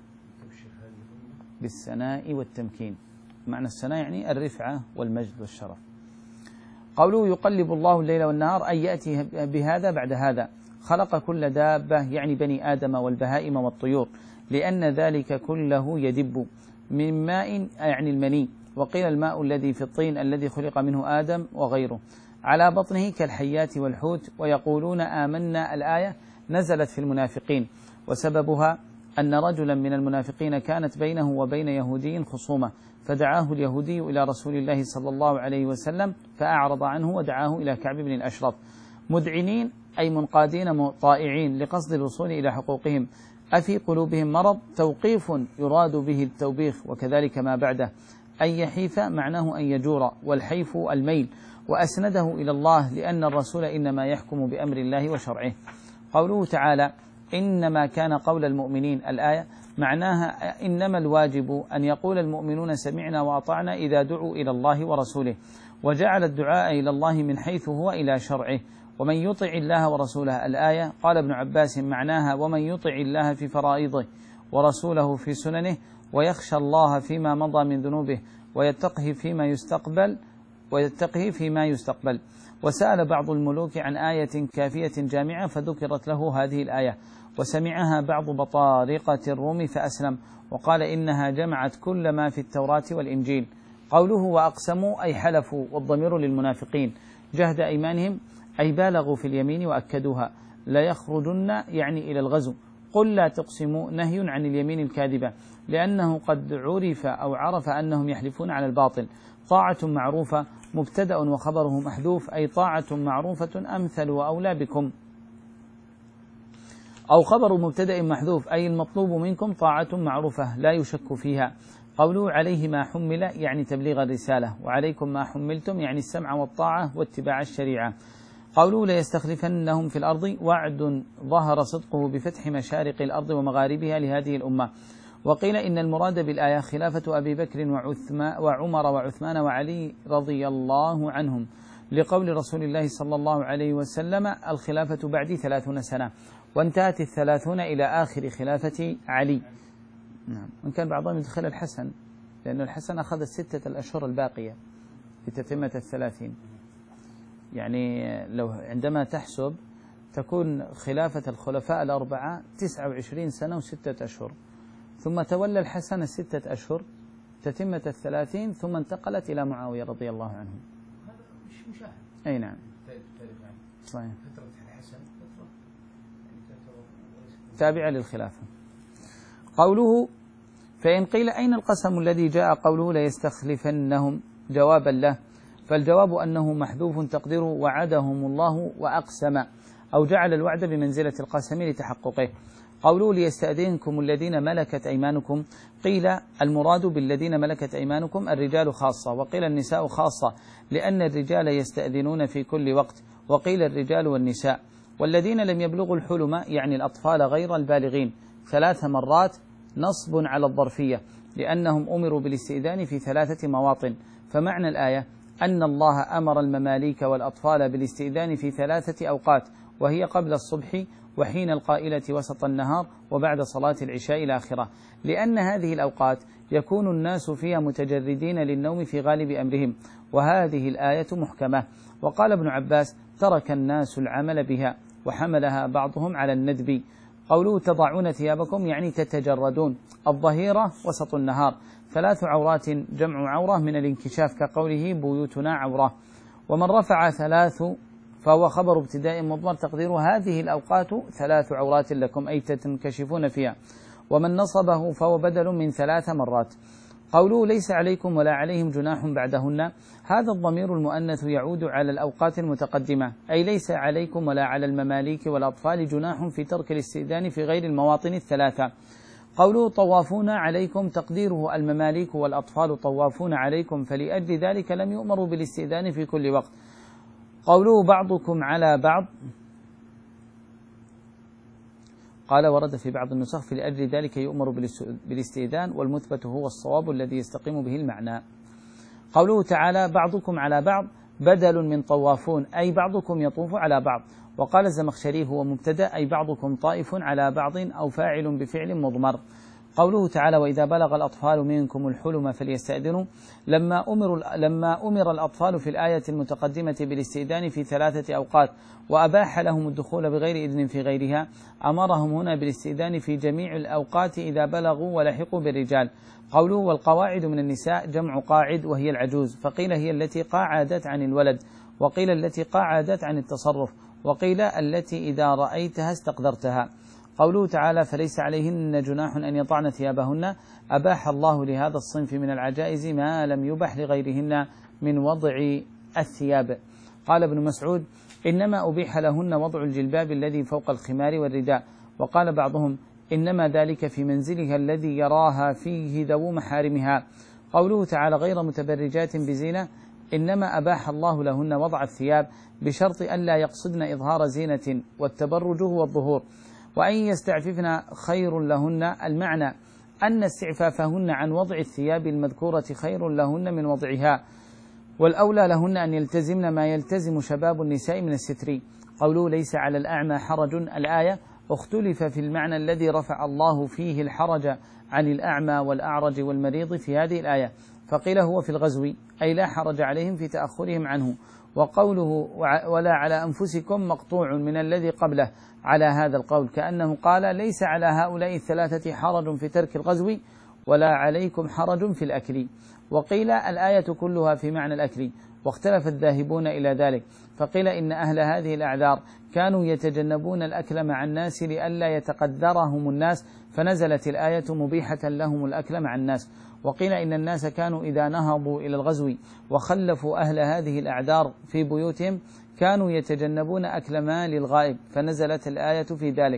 بالسناء والتمكين، معنى السناء يعني الرفعة والمجد والشرف. قوله يقلب الله الليل والنهار أي يأتي بهذا بعد هذا، خلق كل دابة يعني بني آدم والبهائم والطيور، لأن ذلك كله يدب من ماء يعني المني. وقيل الماء الذي في الطين الذي خلق منه آدم وغيره على بطنه كالحيات والحوت. ويقولون آمنا، الآية نزلت في المنافقين، وسببها أن رجلا من المنافقين كانت بينه وبين يهودي خصومة، فدعاه اليهودي إلى رسول الله صلى الله عليه وسلم فأعرض عنه ودعاه إلى كعب بن الأشرف، مدعنين أي منقادين طائعين لقصد الوصول إلى حقوقهم. أفي قلوبهم مرض، توقيف يراد به التوبيخ، وكذلك ما بعده. أن يحيف معناه أن يجور، والحيف الميل، وأسنده إلى الله لأن الرسول إنما يحكم بأمر الله وشرعه. قوله تعالى إنما كان قول المؤمنين، الآية معناها إنما الواجب أن يقول المؤمنون سمعنا وأطعنا إذا دعوا إلى الله ورسوله، وجعل الدعاء إلى الله من حيث هو إلى شرعه. ومن يطع الله ورسوله، الآية قال ابن عباس معناها ومن يطع الله في فرائضه ورسوله في سننه، ويخشى الله فيما مضى من ذنوبه، ويتقه فيما يستقبل ويتقه فيما يستقبل. وسأل بعض الملوك عن آية كافية جامعة فذكرت له هذه الآية، وسمعها بعض بطارقة الروم فأسلم، وقال إنها جمعت كل ما في التوراة والإنجيل. قوله وأقسموا أي حلفوا، والضمير للمنافقين جهد أيمانهم أي بالغوا في اليمين وأكدوها. لا يخرجن يعني إلى الغزو. قل لا تقسموا نهي عن اليمين الكاذبة، لأنه قد عرف أو عرف أنهم يحلفون على الباطل. طاعة معروفة مبتدأ وخبره محذوف، أي طاعة معروفة أمثل وأولى بكم. أو خبر مبتدأ محذوف أي المطلوب منكم طاعة معروفة لا يشك فيها. قوله عليه ما حمل يعني تبليغ الرسالة، وعليكم ما حملتم يعني السمع والطاعة واتباع الشريعة. قوله ليستخلفنهم في الأرض وعد ظهر صدقه بفتح مشارق الأرض ومغاربها لهذه الأمة. وقيل إن المراد بالآية خلافة أبي بكر وعمر وعثمان وعلي رضي الله عنهم، لقول رسول الله صلى الله عليه وسلم الخلافة بعدي ثلاثون سنة، وانتهت الثلاثون إلى آخر خلافة علي. نعم. وإن كان بعضهم يدخل الحسن، لأن الحسن أخذ الستة الأشهر الباقية لتتمة الثلاثين. يعني لو عندما تحسب تكون خلافة الخلفاء الأربعة تسعة وعشرين سنة وستة أشهر، ثم تولى الحسن ستة أشهر تتمة الثلاثين، ثم انتقلت إلى معاوية رضي الله عنه. هذا مش مشاهد. أي نعم. صحيح. فترة الحسن فترة تابعة للخلافة. قوله فإن قيل أين القسم الذي جاء قوله ليستخلفنهم جوابا له، فالجواب أنه محذوف تقديره وعدهم الله وأقسم، أو جعل الوعد بمنزلة القسم لتحققه. قوله ليستأذنكم الذين ملكت أيمانكم، قيل المراد بالذين ملكت أيمانكم الرجال خاصة، وقيل النساء خاصة، لأن الرجال يستأذنون في كل وقت، وقيل الرجال والنساء. والذين لم يبلغوا الحلم يعني الأطفال غير البالغين ثلاث مرات نصب على الظرفية، لأنهم أمروا بالاستئذان في ثلاثة مواطن. فمعنى الآية أن الله أمر المماليك والأطفال بالاستئذان في ثلاثة أوقات، وهي قبل الصبح وحين القائلة وسط النهار وبعد صلاة العشاء الآخرة، لأن هذه الأوقات يكون الناس فيها متجردين للنوم في غالب أمرهم، وهذه الآية محكمة. وقال ابن عباس ترك الناس العمل بها، وحملها بعضهم على الندب. قوله تضعون ثيابكم يعني تتجردون، الظهيرة وسط النهار، ثلاث عورات جمع عورة من الانكشاف، كقوله بيوتنا عورة. ومن رفع ثلاث فهو خبر ابتداء مضمر تقديره هذه الأوقات ثلاث عورات لكم أي تنكشفون فيها. ومن نصبه فهو بدل من ثلاث مرات. قوله ليس عليكم ولا عليهم جناح بعدهن، هذا الضمير المؤنث يعود على الأوقات المتقدمة، أي ليس عليكم ولا على المماليك والأطفال جناح في ترك الاستئذان في غير المواطن الثلاثة. قوله طوافون عليكم تقديره المماليك والأطفال طوافون عليكم، فلأجل ذلك لم يؤمروا بالاستئذان في كل وقت. قوله بعضكم على بعض، قال ورد في بعض النسخ فلأجل ذلك يؤمر بالاستئذان، والمثبت هو الصواب الذي يستقيم به المعنى. قوله تعالى بعضكم على بعض بدل من طوافون، أي بعضكم يطوف على بعض. وقال الزمخشري هو مبتدأ أي بعضكم طائف على بعض أو فاعل بفعل مضمر. قوله تعالى وإذا بلغ الأطفال منكم الحلم فليستأذنوا، لما أمر, لما أمر الأطفال في الآية المتقدمة بالاستئذان في ثلاثة أوقات وأباح لهم الدخول بغير إذن في غيرها، أمرهم هنا بالاستئذان في جميع الأوقات إذا بلغوا ولحقوا بالرجال. قوله والقواعد من النساء جمع قاعد وهي العجوز، فقيل هي التي قاعدت عن الولد، وقيل التي قاعدت عن التصرف، وقيل التي إذا رأيتها استقدرتها. قوله تعالى فليس عليهن جناح أن يطعن ثيابهن، أباح الله لهذا الصنف من العجائز ما لم يبح لغيرهن من وضع الثياب. قال ابن مسعود إنما أبيح لهن وضع الجلباب الذي فوق الخمار والرداء. وقال بعضهم إنما ذلك في منزلها الذي يراها فيه ذو محارمها. قوله تعالى غير متبرجات بزينة، إنما أباح الله لهن وضع الثياب بشرط أن لا يقصدن إظهار زينة، والتبرج هو الظهور، وأن يستعففن خير لهن، المعنى أن استعفافهن عن وضع الثياب المذكورة خير لهن من وضعها، والأولى لهن أن يلتزمن ما يلتزم شباب النساء من الستر. قوله ليس على الأعمى حرج، الآية اختلف في المعنى الذي رفع الله فيه الحرج عن الأعمى والأعرج والمريض في هذه الآية، فقيل هو في الغزو أي لا حرج عليهم في تأخرهم عنه. وقوله ولا على أنفسكم مقطوع من الذي قبله على هذا القول، كأنه قال ليس على هؤلاء الثلاثة حرج في ترك الغزو ولا عليكم حرج في الأكل. وقيل الآية كلها في معنى الأكل، واختلف الذاهبون إلى ذلك، فقيل إن أهل هذه الأعذار كانوا يتجنبون الأكل مع الناس لئلا يتقدرهم الناس، فنزلت الآية مبيحة لهم الأكل مع الناس. وقيل إن الناس كانوا إذا نهضوا إلى الغزو وخلفوا أهل هذه الأعذار في بيوتهم كانوا يتجنبون أكل مال الغائب، فنزلت الآية في ذلك.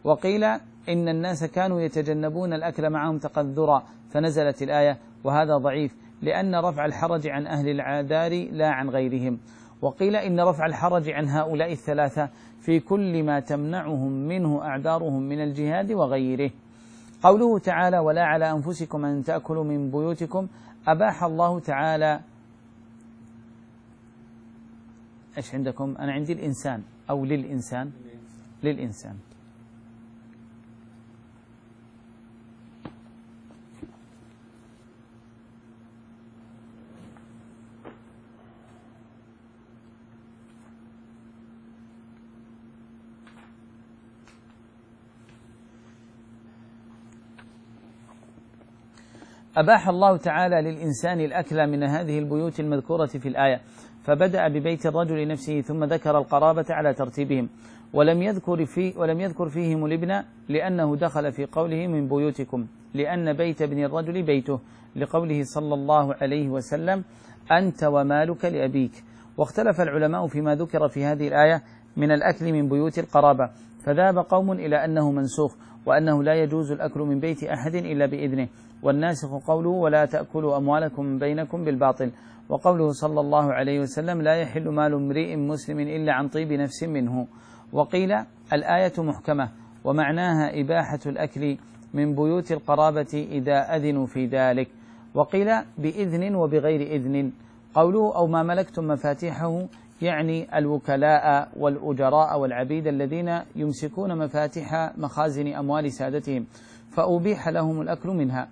وقيل إن الناس كانوا يتجنبون الأكل معهم تقذرا فنزلت الآية، وهذا ضعيف لأن رفع الحرج عن أهل العذار لا عن غيرهم. وقيل إن رفع الحرج عن هؤلاء الثلاثة في كل ما تمنعهم منه أعذارهم من الجهاد وغيره. قوله تعالى ولا على أنفسكم أن تأكلوا من بيوتكم، أباح الله تعالى إيش عندكم؟ أنا عندي الإنسان أو للإنسان للإنسان أباح الله تعالى للإنسان الأكل من هذه البيوت المذكورة في الآية، فبدأ ببيت الرجل نفسه ثم ذكر القرابة على ترتيبهم، ولم يذكر في ولم يذكر فيهم الابن لأنه دخل في قوله من بيوتكم، لأن بيت ابن الرجل بيته، لقوله صلى الله عليه وسلم أنت ومالك لأبيك. واختلف العلماء فيما ذكر في هذه الآية من الأكل من بيوت القرابة، فذهب قوم إلى أنه منسوخ وأنه لا يجوز الأكل من بيت أحد إلا بإذنه، والناسخ قوله ولا تأكلوا أموالكم بينكم بالباطل، وقوله صلى الله عليه وسلم لا يحل مال امرئ مسلم إلا عن طيب نفس منه. وقيل الآية محكمة ومعناها إباحة الأكل من بيوت القرابة إذا أذنوا في ذلك، وقيل بإذن وبغير إذن. قوله أو ما ملكتم مفاتيحه يعني الوكلاء والأجراء والعبيد الذين يمسكون مفاتيح مخازن أموال سادتهم، فأبيح لهم الأكل منها.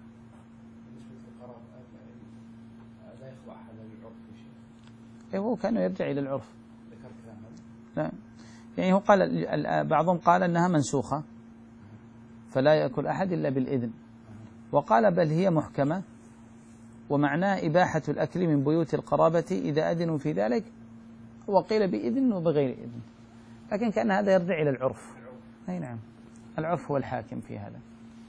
هو كانوا يرجع إلى العرف. لا. يعني هو قال بعضهم قال أنها منسوخة فلا يأكل أحد إلا بالإذن، وقال بل هي محكمة ومعناه إباحة الأكل من بيوت القرابة إذا أذنوا في ذلك، وقيل بإذن وبغير إذن، لكن كان هذا يرجع إلى العرف. أي نعم، العرف هو الحاكم في هذا.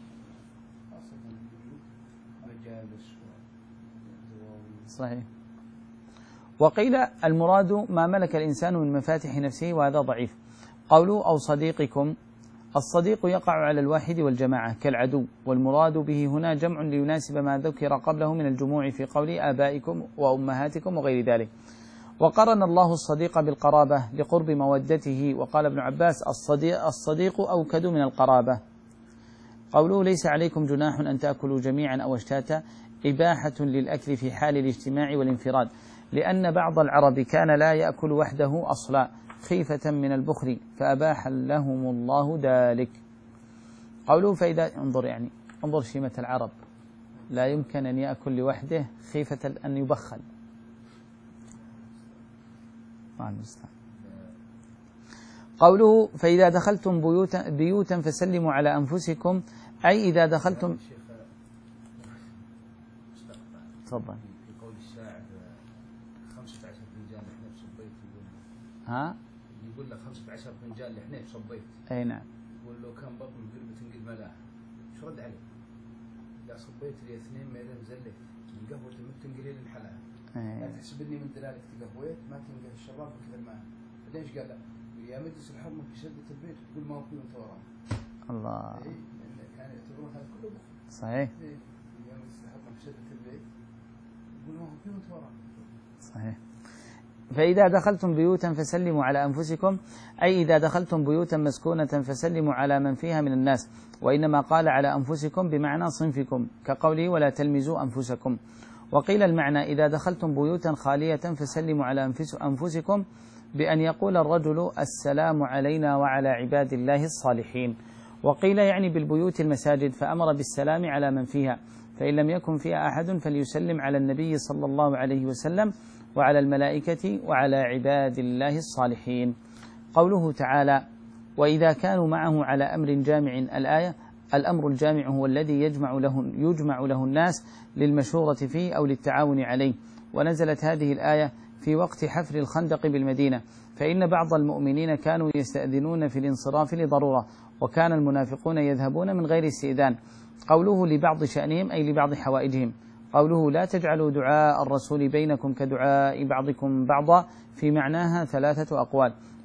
صحيح. وقيل المراد ما ملك الإنسان من مفاتح نفسه، وهذا ضعيف. قوله أو صديقكم، الصديق يقع على الواحد والجماعة كالعدو، والمراد به هنا جمع ليناسب ما ذكر قبله من الجموع في قول آبائكم وأمهاتكم وغير ذلك. وقرن الله الصديق بالقرابة لقرب مودته، وقال ابن عباس الصديق, الصديق أوكد من القرابة. قوله ليس عليكم جناح أن تأكلوا جميعا أو اشتاتا، إباحة للأكل في حال الاجتماع والانفراد، لأن بعض العرب كان لا يأكل وحده أصلا خيفة من البخل، فأباح لهم الله ذلك. قوله فإذا انظر يعني انظر شيمة العرب، لا يمكن أن يأكل لوحده خيفة أن يبخل. قوله فإذا دخلتم بيوتا, بيوتا فسلموا على أنفسكم، أي إذا دخلتم. تفضل. في قول الشاعر خمسة عشر فنجان لحنيف صبيت، ها؟ يقول لك خمسة عشر فنجان لحنيف صبيت. أي نعم. يقول له كان بطن قربة تنقل ملاح، شو رد عليه؟ إذا صبيت لي اثنين ما إذا مزلت القهوة ما تنقلي لي الحلا. لا تحسبني من دلالك تقهويت ما تنقل الشراب كذا الماء. ليش قال لا؟ يا مجلس الحرمة في شدة البيت تقول ما هو فيه وانت وراه. الله. إيه كان يعتبرون هذا كله بخل. صحيح. إيه يا مجلس الحرمة في شدة البيت تقول ما هو فيه وانت وراه. صحيح. فإذا دخلتم بيوتا فسلموا على أنفسكم، أي إذا دخلتم بيوتا مسكونة فسلموا على من فيها من الناس، وإنما قال على أنفسكم بمعنى صنفكم كقوله ولا تلمزوا أنفسكم. وقيل المعنى إذا دخلتم بيوتا خالية فسلموا على أنفسكم بأن يقول الرجل السلام علينا وعلى عباد الله الصالحين. وقيل يعني بالبيوت المساجد، فأمر بالسلام على من فيها، فإن لم يكن فيها أحد فليسلم على النبي صلى الله عليه وسلم وعلى الملائكة وعلى عباد الله الصالحين. قوله تعالى وإذا كانوا معه على أمر جامع، الآية الأمر الجامع هو الذي يجمع له, يجمع له الناس للمشورة فيه أو للتعاون عليه. ونزلت هذه الآية في وقت حفر الخندق بالمدينة، فإن بعض المؤمنين كانوا يستأذنون في الانصراف لضرورة، وكان المنافقون يذهبون من غير استئذان. قوله لبعض شأنهم أي لبعض حوائجهم. قوله لا تجعلوا دعاء الرسول بينكم كدعاء بعضكم بعضا، في معناها ثلاثة أقوال.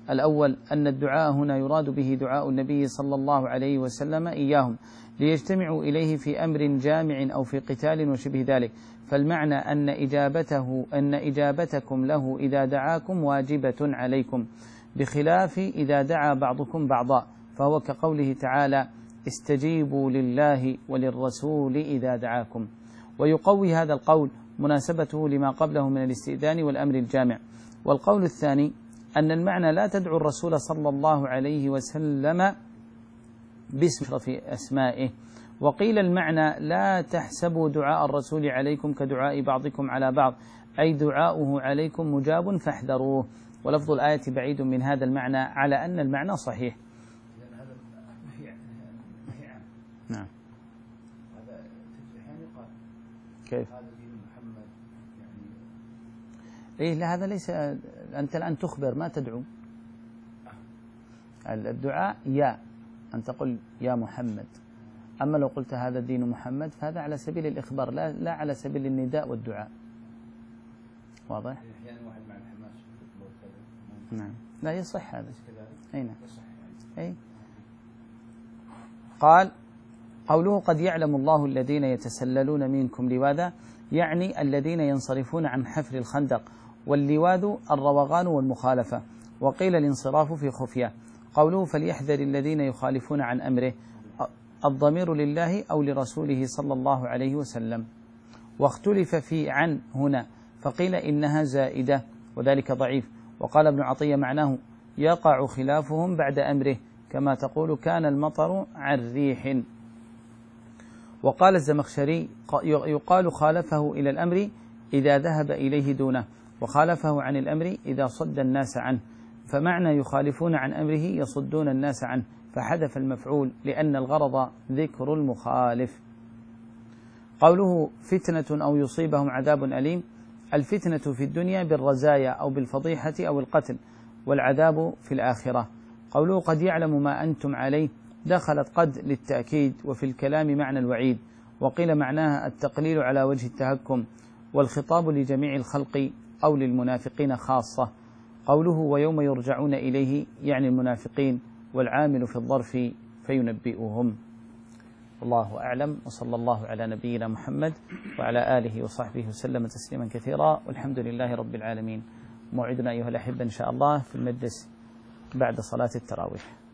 الأول أن الدعاء هنا يراد به دعاء النبي صلى الله عليه وسلم إياهم ليجتمعوا إليه في أمر جامع أو في قتال وشبه ذلك، فالمعنى أن إجابته أن إجابتكم له إذا دعاكم واجبة عليكم، بخلاف إذا دعا بعضكم بعضا، فهو كقوله تعالى: استجيبوا لله وللرسول إذا دعاكم. ويقوي هذا القول مناسبته لما قبله من الاستئذان والأمر الجامع. والقول الثاني أن المعنى لا تدعو الرسول صلى الله عليه وسلم باسم في أسمائه. وقيل المعنى لا تحسبوا دعاء الرسول عليكم كدعاء بعضكم على بعض، أي دعاؤه عليكم مجاب فاحذروه. ولفظ الآية بعيد من هذا المعنى على أن المعنى صحيح. نعم. هذا يقال كيف؟ هذا دين محمد يعني. إيه لا، هذا ليس، أنت الآن تخبر ما تدعو. الدعاء يا أن تقول يا محمد، أما لو قلت هذا دين محمد فهذا على سبيل الإخبار، لا لا على سبيل النداء والدعاء. واضح؟ أحيانا واحد مع الحماس. نعم. لا يصح هذا. أي نعم. أي. قال: قوله قد يعلم الله الذين يتسللون منكم لواذا، يعني الذين ينصرفون عن حفر الخندق، واللواذ الروغان والمخالفة، وقيل الانصراف في خفية. قوله فليحذر الذين يخالفون عن أمره، الضمير لله أو لرسوله صلى الله عليه وسلم. واختلف في عن هنا، فقيل إنها زائدة وذلك ضعيف. وقال ابن عطية معناه يقع خلافهم بعد أمره، كما تقول كان المطر عن ريح. وقال الزمخشري يقال خالفه إلى الأمر إذا ذهب إليه دونه، وخالفه عن الأمر إذا صد الناس عنه، فمعنى يخالفون عن أمره يصدون الناس عنه، فحذف المفعول لأن الغرض ذكر المخالف. قوله فتنة أو يصيبهم عذاب أليم، الفتنة في الدنيا بالرزايا أو بالفضيحة أو القتل، والعذاب في الآخرة. قوله قد يعلم ما أنتم عليه، دخلت قد للتأكيد، وفي الكلام معنى الوعيد. وقيل معناها التقليل على وجه التهكم، والخطاب لجميع الخلق أو للمنافقين خاصة. قوله ويوم يرجعون إليه يعني المنافقين، والعامل في الظرف فينبئهم. الله أعلم، وصلى الله على نبينا محمد وعلى آله وصحبه وسلم تسليما كثيرا، والحمد لله رب العالمين. موعدنا أيها الأحبة إن شاء الله في المجلس بعد صلاة التراويح.